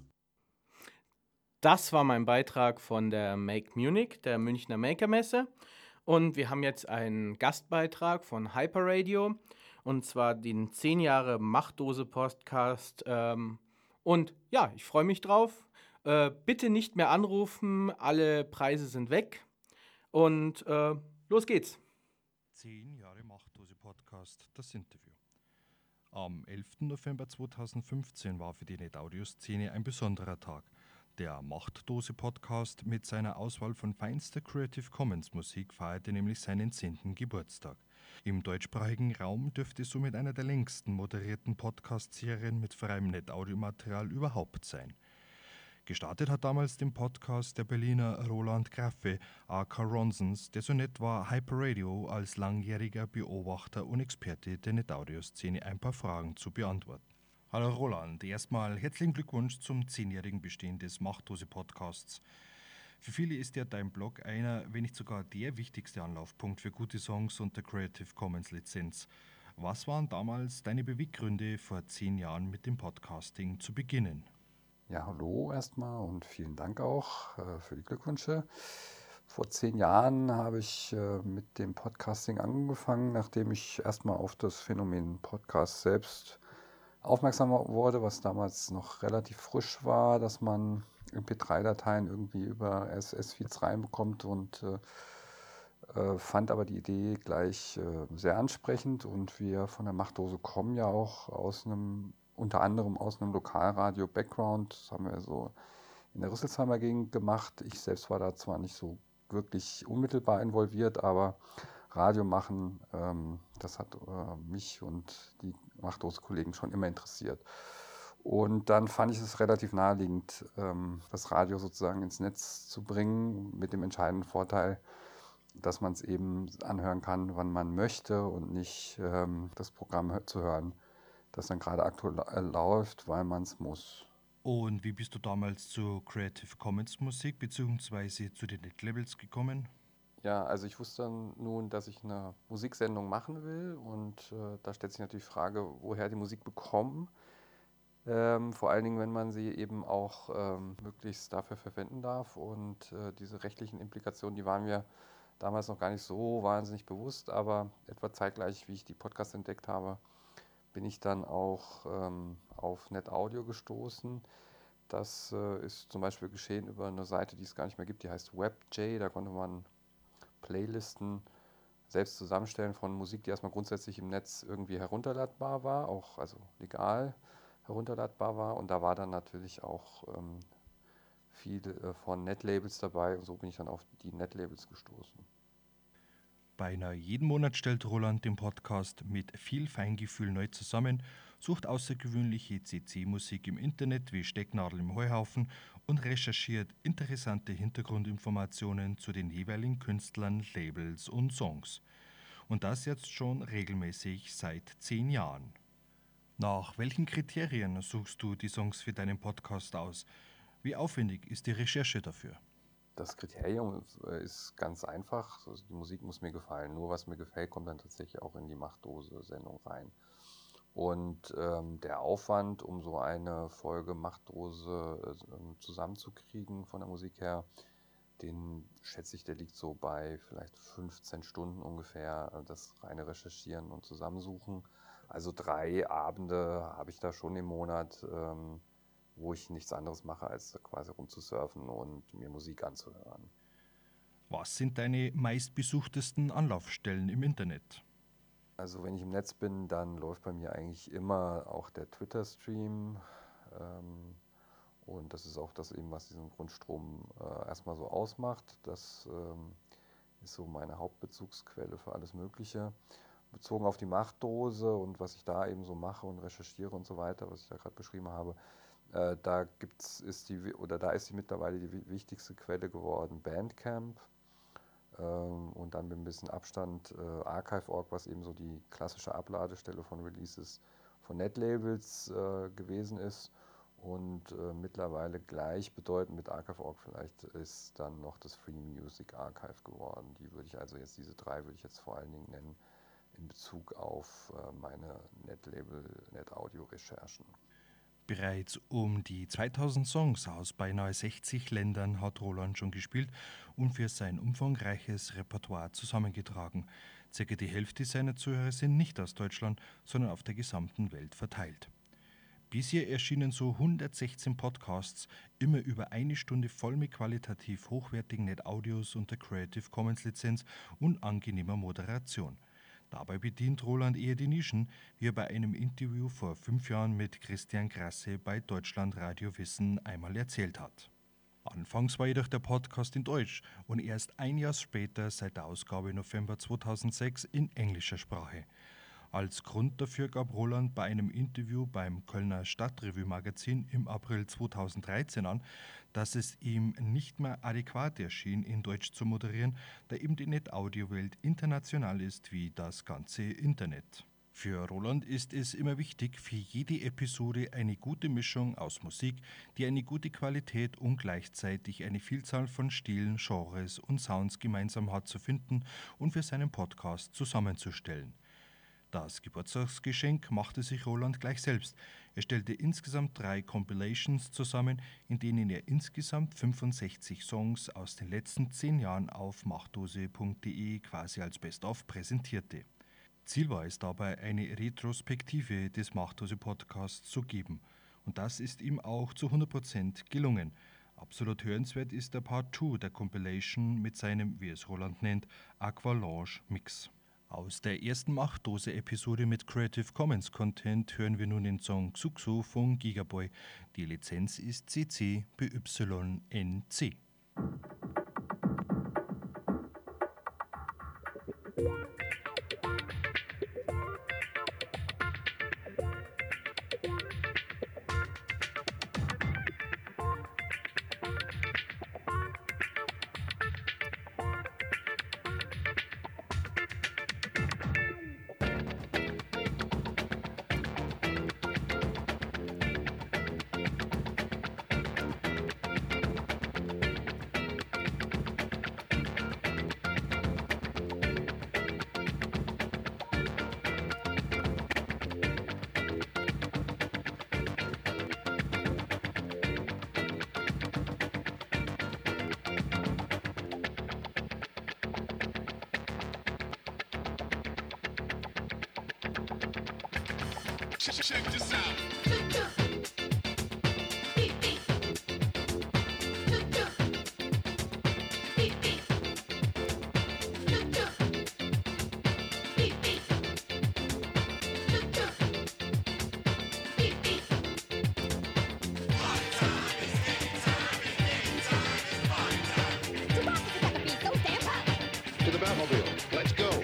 Das war mein Beitrag von der Make Munich, der Münchner Makermesse. Und wir haben jetzt einen Gastbeitrag von Hyperradio, und zwar den 10 Jahre Machtdose-Podcast. Und ja, ich freue mich drauf. Bitte nicht mehr anrufen, alle Preise sind weg. Und los geht's. 10 Jahre Machtdose-Podcast, das Interview. Am 11. November 2015 war für die NetAudio-Szene ein besonderer Tag. Der Machtdose-Podcast mit seiner Auswahl von feinster Creative Commons Musik feierte nämlich seinen 10. Geburtstag. Im deutschsprachigen Raum dürfte somit einer der längsten moderierten Podcast-Serien mit freiem Net-Audiomaterial überhaupt sein. Gestartet hat damals den Podcast der Berliner Roland Graffe, aka Ronsons, der so nett war, Hyperradio als langjähriger Beobachter und Experte der Net-Audio-Szene ein paar Fragen zu beantworten. Hallo Roland, erstmal herzlichen Glückwunsch zum 10-jährigen Bestehen des Machtdose-Podcasts. Für viele ist ja dein Blog einer, wenn nicht sogar der wichtigste Anlaufpunkt für gute Songs unter Creative Commons Lizenz. Was waren damals deine Beweggründe, vor 10 Jahren mit dem Podcasting zu beginnen? Ja, hallo erstmal und vielen Dank auch für die Glückwünsche. Vor 10 Jahren habe ich mit dem Podcasting angefangen, nachdem ich erstmal auf das Phänomen Podcast selbst aufmerksam wurde, was damals noch relativ frisch war, dass man MP3-Dateien irgendwie über RSS-Feeds reinbekommt und fand aber die Idee gleich sehr ansprechend, und wir von der Machtdose kommen ja auch unter anderem aus einem Lokalradio-Background. Das haben wir so in der Rüsselsheimer Gegend gemacht. Ich selbst war da zwar nicht so wirklich unmittelbar involviert, aber Radio machen, das hat mich und die Machtdose-Kollegen schon immer interessiert. Und dann fand ich es relativ naheliegend, das Radio sozusagen ins Netz zu bringen, mit dem entscheidenden Vorteil, dass man es eben anhören kann, wann man möchte, und nicht das Programm zu hören, das dann gerade aktuell läuft, weil man es muss. Und wie bist du damals zu Creative Commons Musik bzw. zu den Netlabels gekommen? Ja, also ich wusste nun, dass ich eine Musiksendung machen will, und da stellt sich natürlich die Frage, woher die Musik bekommen. Vor allen Dingen, wenn man sie eben auch möglichst dafür verwenden darf, und diese rechtlichen Implikationen, die waren mir damals noch gar nicht so wahnsinnig bewusst, aber etwa zeitgleich, wie ich die Podcasts entdeckt habe, bin ich dann auch auf NetAudio gestoßen. Das ist zum Beispiel geschehen über eine Seite, die es gar nicht mehr gibt, die heißt WebJ. Da konnte man Playlisten selbst zusammenstellen von Musik, die erstmal grundsätzlich im Netz irgendwie herunterladbar war, auch also legal herunterladbar war. Und da war dann natürlich auch viel von Netlabels dabei und so bin ich dann auf die Netlabels gestoßen. Beinahe jeden Monat stellt Roland den Podcast mit viel Feingefühl neu zusammen, sucht außergewöhnliche CC-Musik im Internet wie Stecknadel im Heuhaufen und recherchiert interessante Hintergrundinformationen zu den jeweiligen Künstlern, Labels und Songs. Und das jetzt schon regelmäßig seit 10 Jahren. Nach welchen Kriterien suchst du die Songs für deinen Podcast aus? Wie aufwendig ist die Recherche dafür? Das Kriterium ist ganz einfach. Also die Musik muss mir gefallen. Nur was mir gefällt, kommt dann tatsächlich auch in die Machtdose-Sendung rein. Und der Aufwand, um so eine Folge Machtdose zusammenzukriegen von der Musik her, den schätze ich, der liegt so bei vielleicht 15 Stunden ungefähr, das reine Recherchieren und Zusammensuchen. Also 3 Abende habe ich da schon im Monat, wo ich nichts anderes mache, als quasi rumzusurfen und mir Musik anzuhören. Was sind deine meistbesuchtesten Anlaufstellen im Internet? Also wenn ich im Netz bin, dann läuft bei mir eigentlich immer auch der Twitter-Stream. Und das ist auch das eben, was diesen Grundstrom erstmal so ausmacht. Das ist so meine Hauptbezugsquelle für alles Mögliche. Bezogen auf die Machtdose und was ich da eben so mache und recherchiere und so weiter, was ich da gerade beschrieben habe, da ist die mittlerweile die wichtigste Quelle geworden, Bandcamp. Und dann mit ein bisschen Abstand Archive.org, was eben so die klassische Abladestelle von Releases von Netlabels gewesen ist. Und mittlerweile gleichbedeutend mit Archive.org vielleicht ist dann noch das Free Music Archive geworden. Diese 3 würde ich jetzt vor allen Dingen nennen in Bezug auf meine NetAudio-Recherchen. Bereits um die 2000 Songs aus beinahe 60 Ländern hat Roland schon gespielt und für sein umfangreiches Repertoire zusammengetragen. Circa die Hälfte seiner Zuhörer sind nicht aus Deutschland, sondern auf der gesamten Welt verteilt. Bisher erschienen so 116 Podcasts, immer über 1 Stunde voll mit qualitativ hochwertigen NetAudios unter Creative Commons Lizenz und angenehmer Moderation. Dabei bedient Roland eher die Nischen, wie er bei einem Interview vor 5 Jahren mit Christian Grasse bei Deutschland Radio Wissen einmal erzählt hat. Anfangs war jedoch der Podcast in Deutsch und erst 1 Jahr später, seit der Ausgabe November 2006, in englischer Sprache. Als Grund dafür gab Roland bei einem Interview beim Kölner Stadtrevue-Magazin im April 2013 an, dass es ihm nicht mehr adäquat erschien, in Deutsch zu moderieren, da eben die NetAudio-Welt international ist wie das ganze Internet. Für Roland ist es immer wichtig, für jede Episode eine gute Mischung aus Musik, die eine gute Qualität und gleichzeitig eine Vielzahl von Stilen, Genres und Sounds gemeinsam hat, zu finden und für seinen Podcast zusammenzustellen. Das Geburtstagsgeschenk machte sich Roland gleich selbst. Er stellte insgesamt 3 Compilations zusammen, in denen er insgesamt 65 Songs aus den letzten 10 Jahren auf machtdose.de quasi als Best-of präsentierte. Ziel war es dabei, eine Retrospektive des Machtdose-Podcasts zu geben. Und das ist ihm auch zu 100% gelungen. Absolut hörenswert ist der Part 2 der Compilation mit seinem, wie es Roland nennt, Aqualanche Mix. Aus der ersten Machtdose-Episode mit Creative Commons Content hören wir nun den Song Xuxu von Gigaboy. Die Lizenz ist CC BY-NC. Check this out. To the Batmobile. Let's go.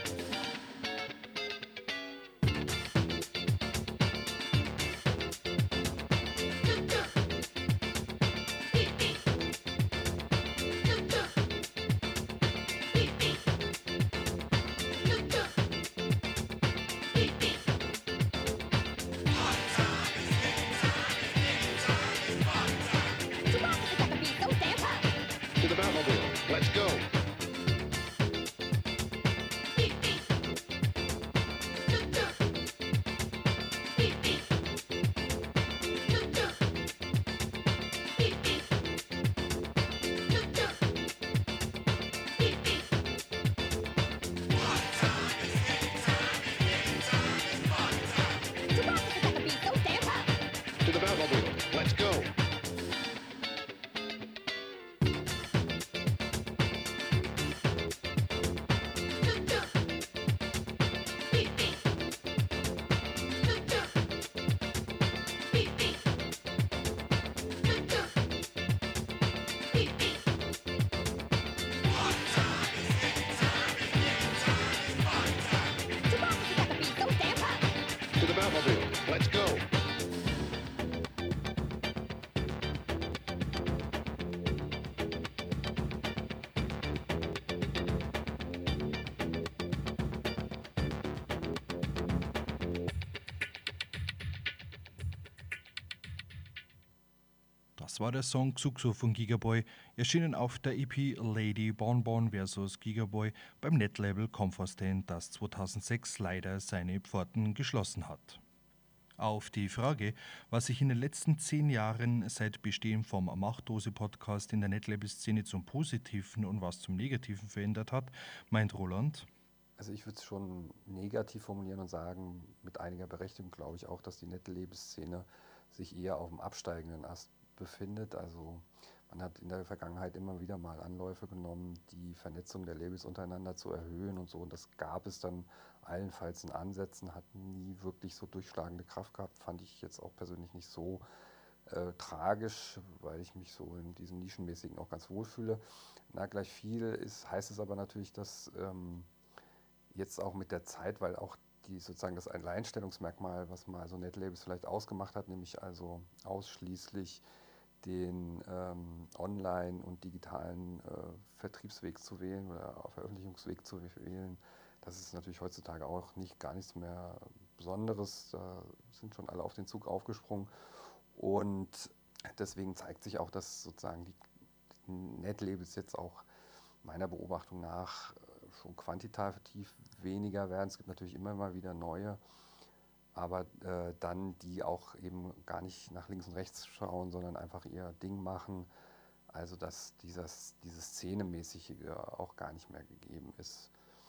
To the Batmobile. Let's go. To the Batmobile. Let's go. To the Batmobile. Let's go. Das war der Song Xuxo von Gigaboy, erschienen auf der EP Lady Bonbon vs. Gigaboy beim Netlabel Comforstand, das 2006 leider seine Pforten geschlossen hat. Auf die Frage, was sich in den letzten 10 Jahren seit Bestehen vom Machtdose-Podcast in der Netlabel-Szene zum Positiven und was zum Negativen verändert hat, meint Roland: Also ich würde es schon negativ formulieren und sagen, mit einiger Berechtigung glaube ich auch, dass die Netlabel-Szene sich eher auf dem absteigenden Ast befindet. Also man hat in der Vergangenheit immer wieder mal Anläufe genommen, die Vernetzung der Labels untereinander zu erhöhen und so. Und das gab es dann allenfalls in Ansätzen, hat nie wirklich so durchschlagende Kraft gehabt. Fand ich jetzt auch persönlich nicht so tragisch, weil ich mich so in diesem Nischenmäßigen auch ganz wohl fühle. Na, gleich viel ist, heißt es aber natürlich, dass jetzt auch mit der Zeit, weil auch die sozusagen das Alleinstellungsmerkmal, was mal so Netlabels vielleicht ausgemacht hat, nämlich also ausschließlich den Online- und digitalen Vertriebsweg zu wählen oder Veröffentlichungsweg zu wählen, das ist natürlich heutzutage auch gar nichts mehr Besonderes. Da sind schon alle auf den Zug aufgesprungen. Und deswegen zeigt sich auch, dass sozusagen die Netlabels jetzt auch meiner Beobachtung nach schon quantitativ weniger werden. Es gibt natürlich immer mal wieder neue, aber dann die auch eben gar nicht nach links und rechts schauen, sondern einfach ihr Ding machen. Also dass dieses Szenemäßige auch gar nicht mehr gegeben ist.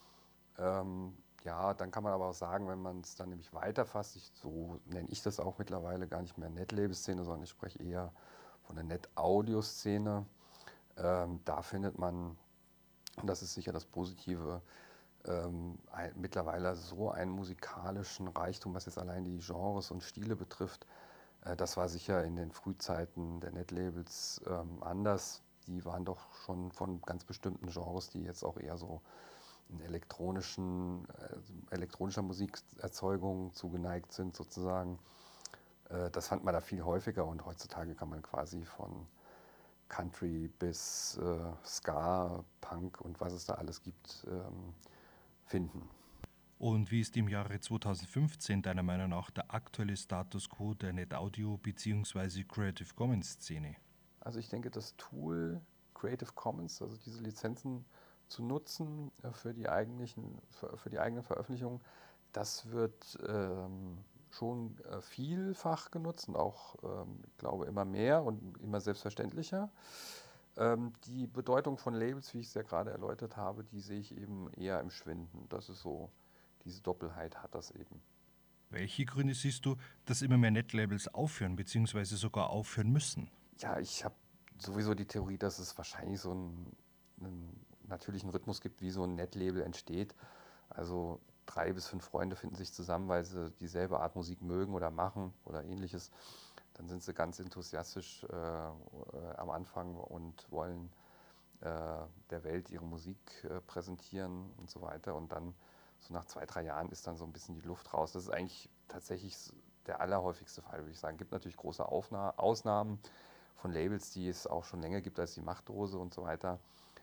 Ja, dann kann man aber auch sagen, wenn man es dann nämlich weiterfasst, so nenne ich das auch mittlerweile gar nicht mehr Netlabel-Szene, sondern ich spreche eher von der Net-Audio-Szene. Da findet man, und das ist sicher das Positive, mittlerweile so einen musikalischen Reichtum, was jetzt allein die Genres und Stile betrifft. Das war sicher in den Frühzeiten der Netlabels anders. Die waren doch schon von ganz bestimmten Genres, die jetzt auch eher so in elektronischer Musikerzeugung zugeneigt sind sozusagen. Das fand man da viel häufiger und heutzutage kann man quasi von Country bis Ska, Punk und was es da alles gibt, finden. Und wie ist im Jahre 2015 deiner Meinung nach der aktuelle Status quo der NetAudio bzw. Creative Commons Szene? Also ich denke, das Tool Creative Commons, also diese Lizenzen zu nutzen für die eigenen Veröffentlichungen, das wird schon vielfach genutzt und auch, ich glaube, immer mehr und immer selbstverständlicher. Die Bedeutung von Labels, wie ich es ja gerade erläutert habe, die sehe ich eben eher im Schwinden. Das ist so, diese Doppelheit hat das eben. Welche Gründe siehst du, dass immer mehr Netlabels aufhören bzw. sogar aufhören müssen? Ja, ich habe sowieso die Theorie, dass es wahrscheinlich so einen natürlichen Rhythmus gibt, wie so ein Netlabel entsteht. Also 3 bis 5 Freunde finden sich zusammen, weil sie dieselbe Art Musik mögen oder machen oder ähnliches. Dann sind sie ganz enthusiastisch am Anfang und wollen der Welt ihre Musik präsentieren und so weiter. Und dann so nach 2, 3 Jahren ist dann so ein bisschen die Luft raus. Das ist eigentlich tatsächlich der allerhäufigste Fall, würde ich sagen. Es gibt natürlich große Ausnahmen von Labels, die es auch schon länger gibt als die Machtdose und so weiter.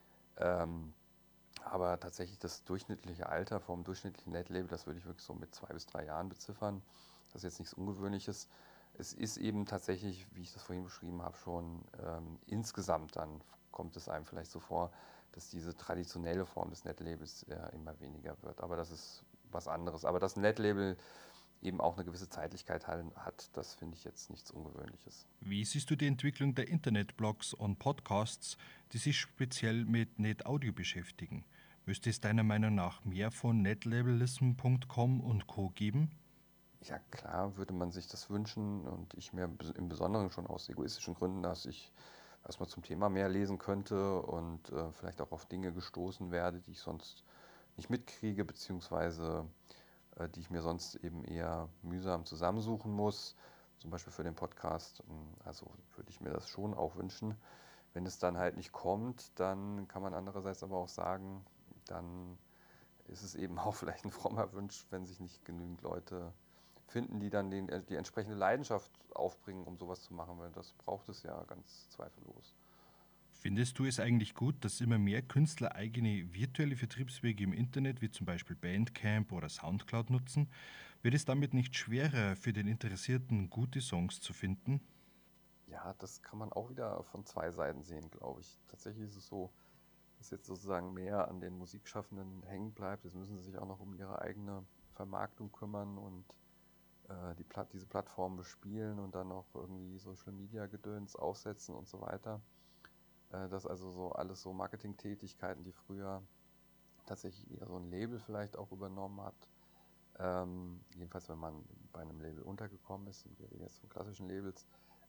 Aber tatsächlich das durchschnittliche Alter vom durchschnittlichen Netlabel, das würde ich wirklich so mit 2 bis 3 Jahren beziffern. Das ist jetzt nichts Ungewöhnliches. Es ist eben tatsächlich, wie ich das vorhin beschrieben habe, schon insgesamt dann kommt es einem vielleicht so vor, dass diese traditionelle Form des Netlabels immer weniger wird. Aber das ist was anderes. Aber dass ein Netlabel eben auch eine gewisse Zeitlichkeit hat, das finde ich jetzt nichts Ungewöhnliches. Wie siehst du die Entwicklung der Internetblogs und Podcasts, die sich speziell mit NetAudio beschäftigen? Müsste es deiner Meinung nach mehr von netlabelism.com und Co. geben? Ja, klar würde man sich das wünschen und ich mir im Besonderen schon aus egoistischen Gründen, dass ich erstmal zum Thema mehr lesen könnte und vielleicht auch auf Dinge gestoßen werde, die ich sonst nicht mitkriege, beziehungsweise die ich mir sonst eben eher mühsam zusammensuchen muss, zum Beispiel für den Podcast. Also würde ich mir das schon auch wünschen. Wenn es dann halt nicht kommt, dann kann man andererseits aber auch sagen, dann ist es eben auch vielleicht ein frommer Wunsch, wenn sich nicht genügend Leute finden, die dann die entsprechende Leidenschaft aufbringen, um sowas zu machen, weil das braucht es ja ganz zweifellos. Findest du es eigentlich gut, dass immer mehr Künstler eigene virtuelle Vertriebswege im Internet, wie zum Beispiel Bandcamp oder Soundcloud nutzen? Wird es damit nicht schwerer für den Interessierten, gute Songs zu finden? Ja, das kann man auch wieder von 2 Seiten sehen, glaube ich. Tatsächlich ist es so, dass jetzt sozusagen mehr an den Musikschaffenden hängen bleibt. Jetzt müssen sie sich auch noch um ihre eigene Vermarktung kümmern und diese Plattform bespielen und dann auch irgendwie Social-Media-Gedöns aufsetzen und so weiter. Das also so alles so Marketingtätigkeiten, die früher tatsächlich eher so ein Label vielleicht auch übernommen hat. Jedenfalls, wenn man bei einem Label untergekommen ist, wir reden jetzt von klassischen Labels.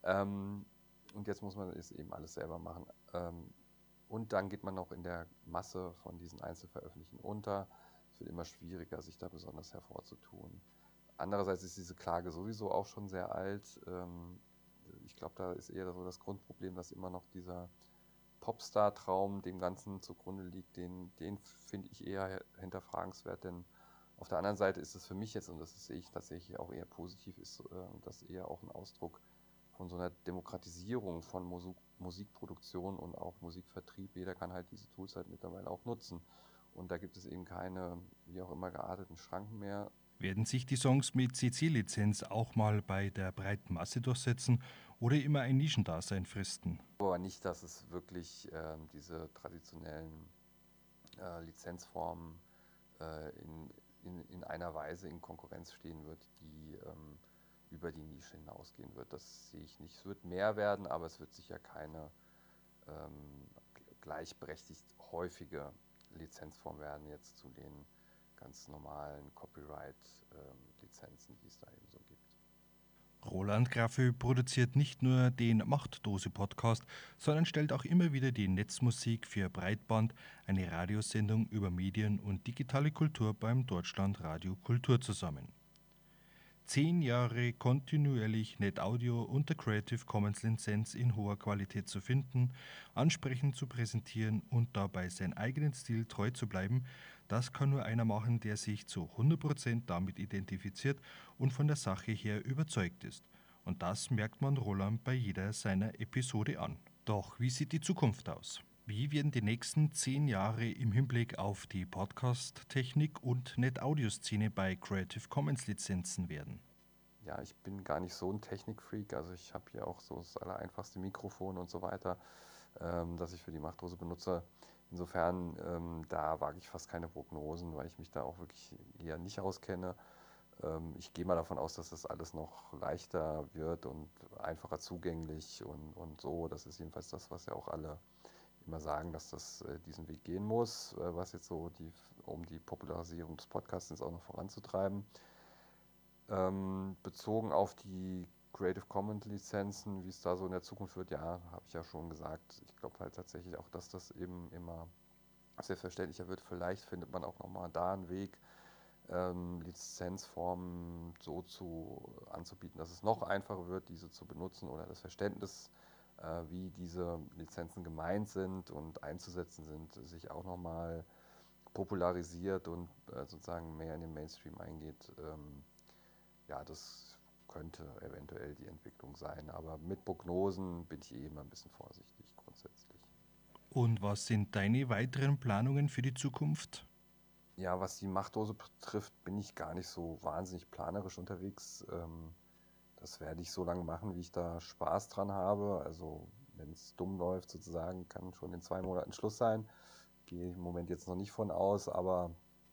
Und jetzt muss man es eben alles selber machen. Und dann geht man noch in der Masse von diesen Einzelveröffentlichen unter. Es wird immer schwieriger, sich da besonders hervorzutun. Andererseits ist diese Klage sowieso auch schon sehr alt. Ich glaube, da ist eher so das Grundproblem, dass immer noch dieser Popstar-Traum dem Ganzen zugrunde liegt. Den finde ich eher hinterfragenswert, denn auf der anderen Seite ist es für mich jetzt, und das sehe ich tatsächlich auch eher positiv, ist das eher auch ein Ausdruck von so einer Demokratisierung von Musikproduktion und auch Musikvertrieb. Jeder kann halt diese Tools halt mittlerweile auch nutzen. Und da gibt es eben keine, wie auch immer, gearteten Schranken mehr. Werden sich die Songs mit CC-Lizenz auch mal bei der breiten Masse durchsetzen oder immer ein Nischendasein fristen? Aber nicht, dass es wirklich diese traditionellen Lizenzformen in einer Weise in Konkurrenz stehen wird, die über die Nische hinausgehen wird. Das sehe ich nicht. Es wird mehr werden, aber es wird sicher keine gleichberechtigt häufige Lizenzform werden jetzt zu den ganz normalen Copyright-Lizenzen, die es da eben so gibt. Roland Graffe produziert nicht nur den Machtdose-Podcast, sondern stellt auch immer wieder die Netzmusik für Breitband, eine Radiosendung über Medien und digitale Kultur beim Deutschlandradio Kultur zusammen. 10 Jahre kontinuierlich NetAudio unter Creative Commons Lizenz in hoher Qualität zu finden, ansprechend zu präsentieren und dabei seinen eigenen Stil treu zu bleiben, das kann nur einer machen, der sich zu 100% damit identifiziert und von der Sache her überzeugt ist. Und das merkt man Roland bei jeder seiner Episode an. Doch wie sieht die Zukunft aus? Wie werden die nächsten 10 Jahre im Hinblick auf die Podcast-Technik und NetAudio-Szene bei Creative Commons Lizenzen werden? Ja, ich bin gar nicht so ein Technikfreak, also ich habe hier auch so das allereinfachste Mikrofon und so weiter, das ich für die Machtdose benutze. Insofern, da wage ich fast keine Prognosen, weil ich mich da auch wirklich eher nicht auskenne. Ich gehe mal davon aus, dass das alles noch leichter wird und einfacher zugänglich und so. Das ist jedenfalls das, was ja auch alle immer sagen, dass das diesen Weg gehen muss, was jetzt so um die Popularisierung des Podcastings auch noch voranzutreiben. Bezogen auf die Creative Commons Lizenzen, wie es da so in der Zukunft wird, ja, habe ich ja schon gesagt. Ich glaube halt tatsächlich auch, dass das eben immer selbstverständlicher wird. Vielleicht findet man auch nochmal da einen Weg, Lizenzformen so anzubieten, dass es noch einfacher wird, diese zu benutzen oder das Verständnis, wie diese Lizenzen gemeint sind und einzusetzen sind, sich auch nochmal popularisiert und sozusagen mehr in den Mainstream eingeht. Ja, das könnte eventuell die Entwicklung sein, aber mit Prognosen bin ich immer ein bisschen vorsichtig grundsätzlich. Und was sind deine weiteren Planungen für die Zukunft? Ja, was die Machtdose betrifft, bin ich gar nicht so wahnsinnig planerisch unterwegs. Das werde ich so lange machen, wie ich da Spaß dran habe. Also wenn es dumm läuft sozusagen, kann schon in 2 Monaten Schluss sein. Gehe ich im Moment jetzt noch nicht von aus, aber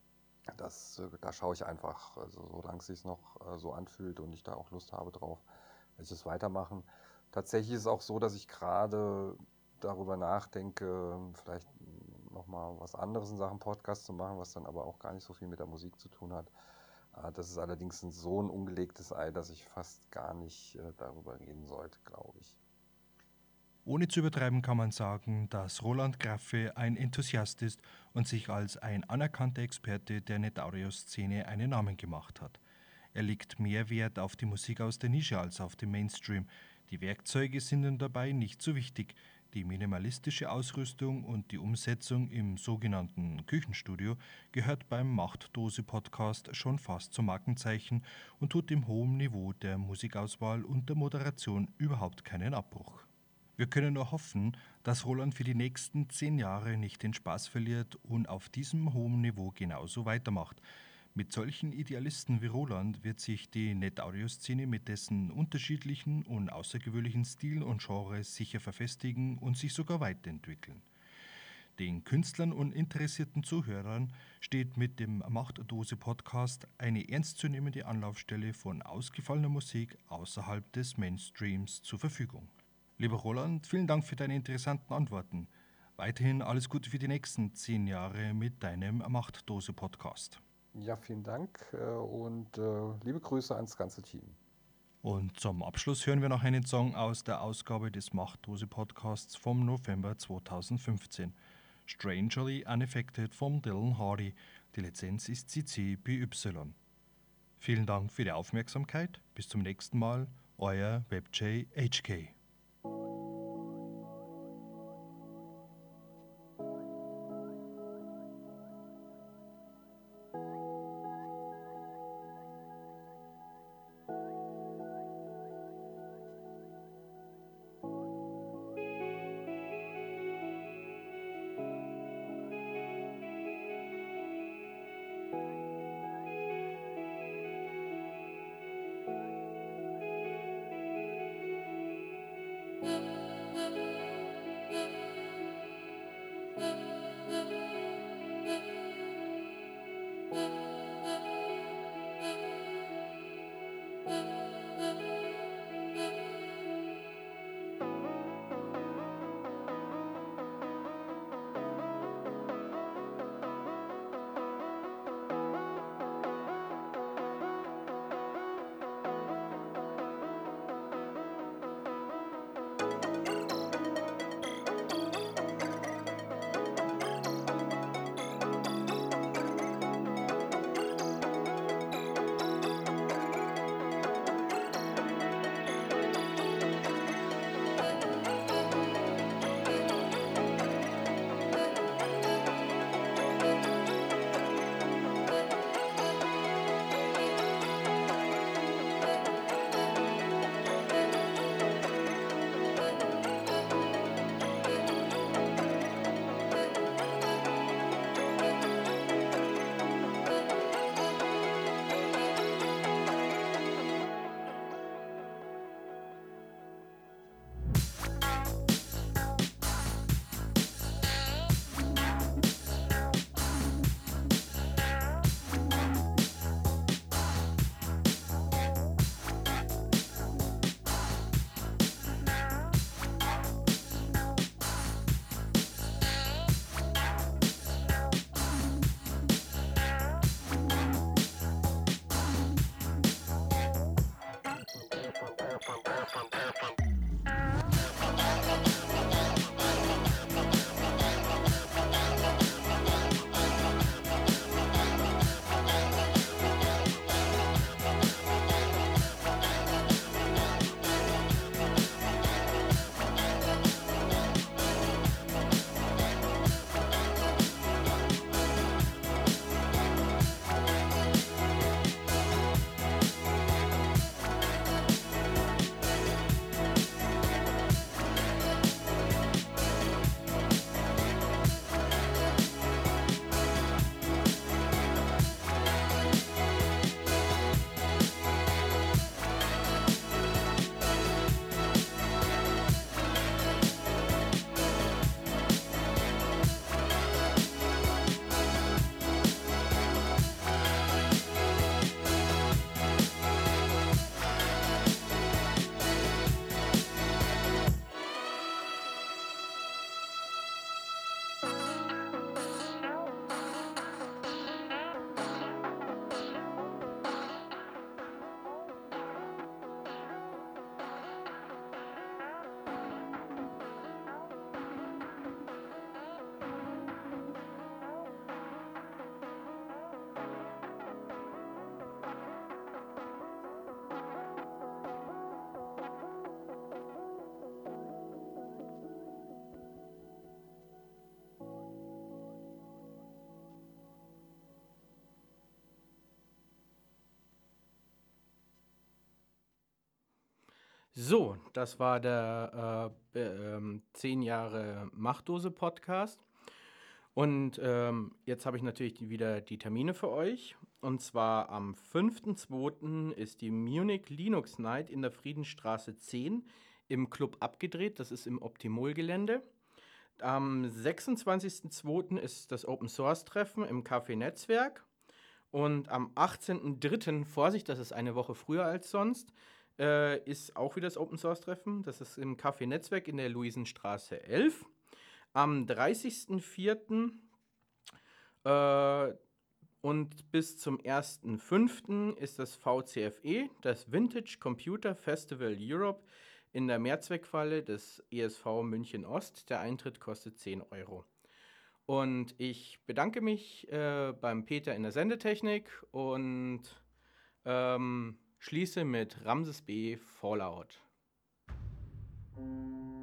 da schaue ich einfach, also solange es sich noch so anfühlt und ich da auch Lust habe drauf, werde ich es weitermachen. Tatsächlich ist es auch so, dass ich gerade darüber nachdenke, vielleicht nochmal was anderes in Sachen Podcast zu machen, was dann aber auch gar nicht so viel mit der Musik zu tun hat. Das ist allerdings so ein ungelegtes Ei, dass ich fast gar nicht darüber reden sollte, glaube ich. Ohne zu übertreiben kann man sagen, dass Roland Graffe ein Enthusiast ist und sich als ein anerkannter Experte der NetAudio-Szene einen Namen gemacht hat. Er legt mehr Wert auf die Musik aus der Nische als auf den Mainstream. Die Werkzeuge sind ihm dabei nicht so wichtig. Die minimalistische Ausrüstung und die Umsetzung im sogenannten Küchenstudio gehört beim Machtdose-Podcast schon fast zum Markenzeichen und tut dem hohen Niveau der Musikauswahl und der Moderation überhaupt keinen Abbruch. Wir können nur hoffen, dass Roland für die nächsten 10 Jahre nicht den Spaß verliert und auf diesem hohen Niveau genauso weitermacht. Mit solchen Idealisten wie Roland wird sich die NetAudio-Szene mit dessen unterschiedlichen und außergewöhnlichen Stil und Genres sicher verfestigen und sich sogar weiterentwickeln. Den Künstlern und interessierten Zuhörern steht mit dem Machtdose-Podcast eine ernstzunehmende Anlaufstelle von ausgefallener Musik außerhalb des Mainstreams zur Verfügung. Lieber Roland, vielen Dank für deine interessanten Antworten. Weiterhin alles Gute für die nächsten 10 Jahre mit deinem Machtdose-Podcast. Ja, vielen Dank und liebe Grüße ans ganze Team. Und zum Abschluss hören wir noch einen Song aus der Ausgabe des Machtdose-Podcasts vom November 2015. Strangely Unaffected von Dylan Hardy. Die Lizenz ist CC BY. Vielen Dank für die Aufmerksamkeit. Bis zum nächsten Mal. Euer WebJ HK. So, das war der 10 Jahre Machtdose-Podcast. Und jetzt habe ich natürlich wieder die Termine für euch. Und zwar am 5.2. ist die Munich Linux Night in der Friedenstraße 10 im Club Abgedreht. Das ist im Optimol-Gelände. Am 26.2. ist das Open Source Treffen im Café Netzwerk. Und am 18.3., Vorsicht, das ist eine Woche früher als sonst, ist auch wieder das Open Source Treffen. Das ist im Café Netzwerk in der Luisenstraße 11. Am 30.04. Und bis zum 1.05. ist das VCFE, das Vintage Computer Festival Europe, in der Mehrzweckhalle des ESV München Ost. Der Eintritt kostet 10 €. Und ich bedanke mich beim Peter in der Sendetechnik und schließe mit Ramses B. Fallout.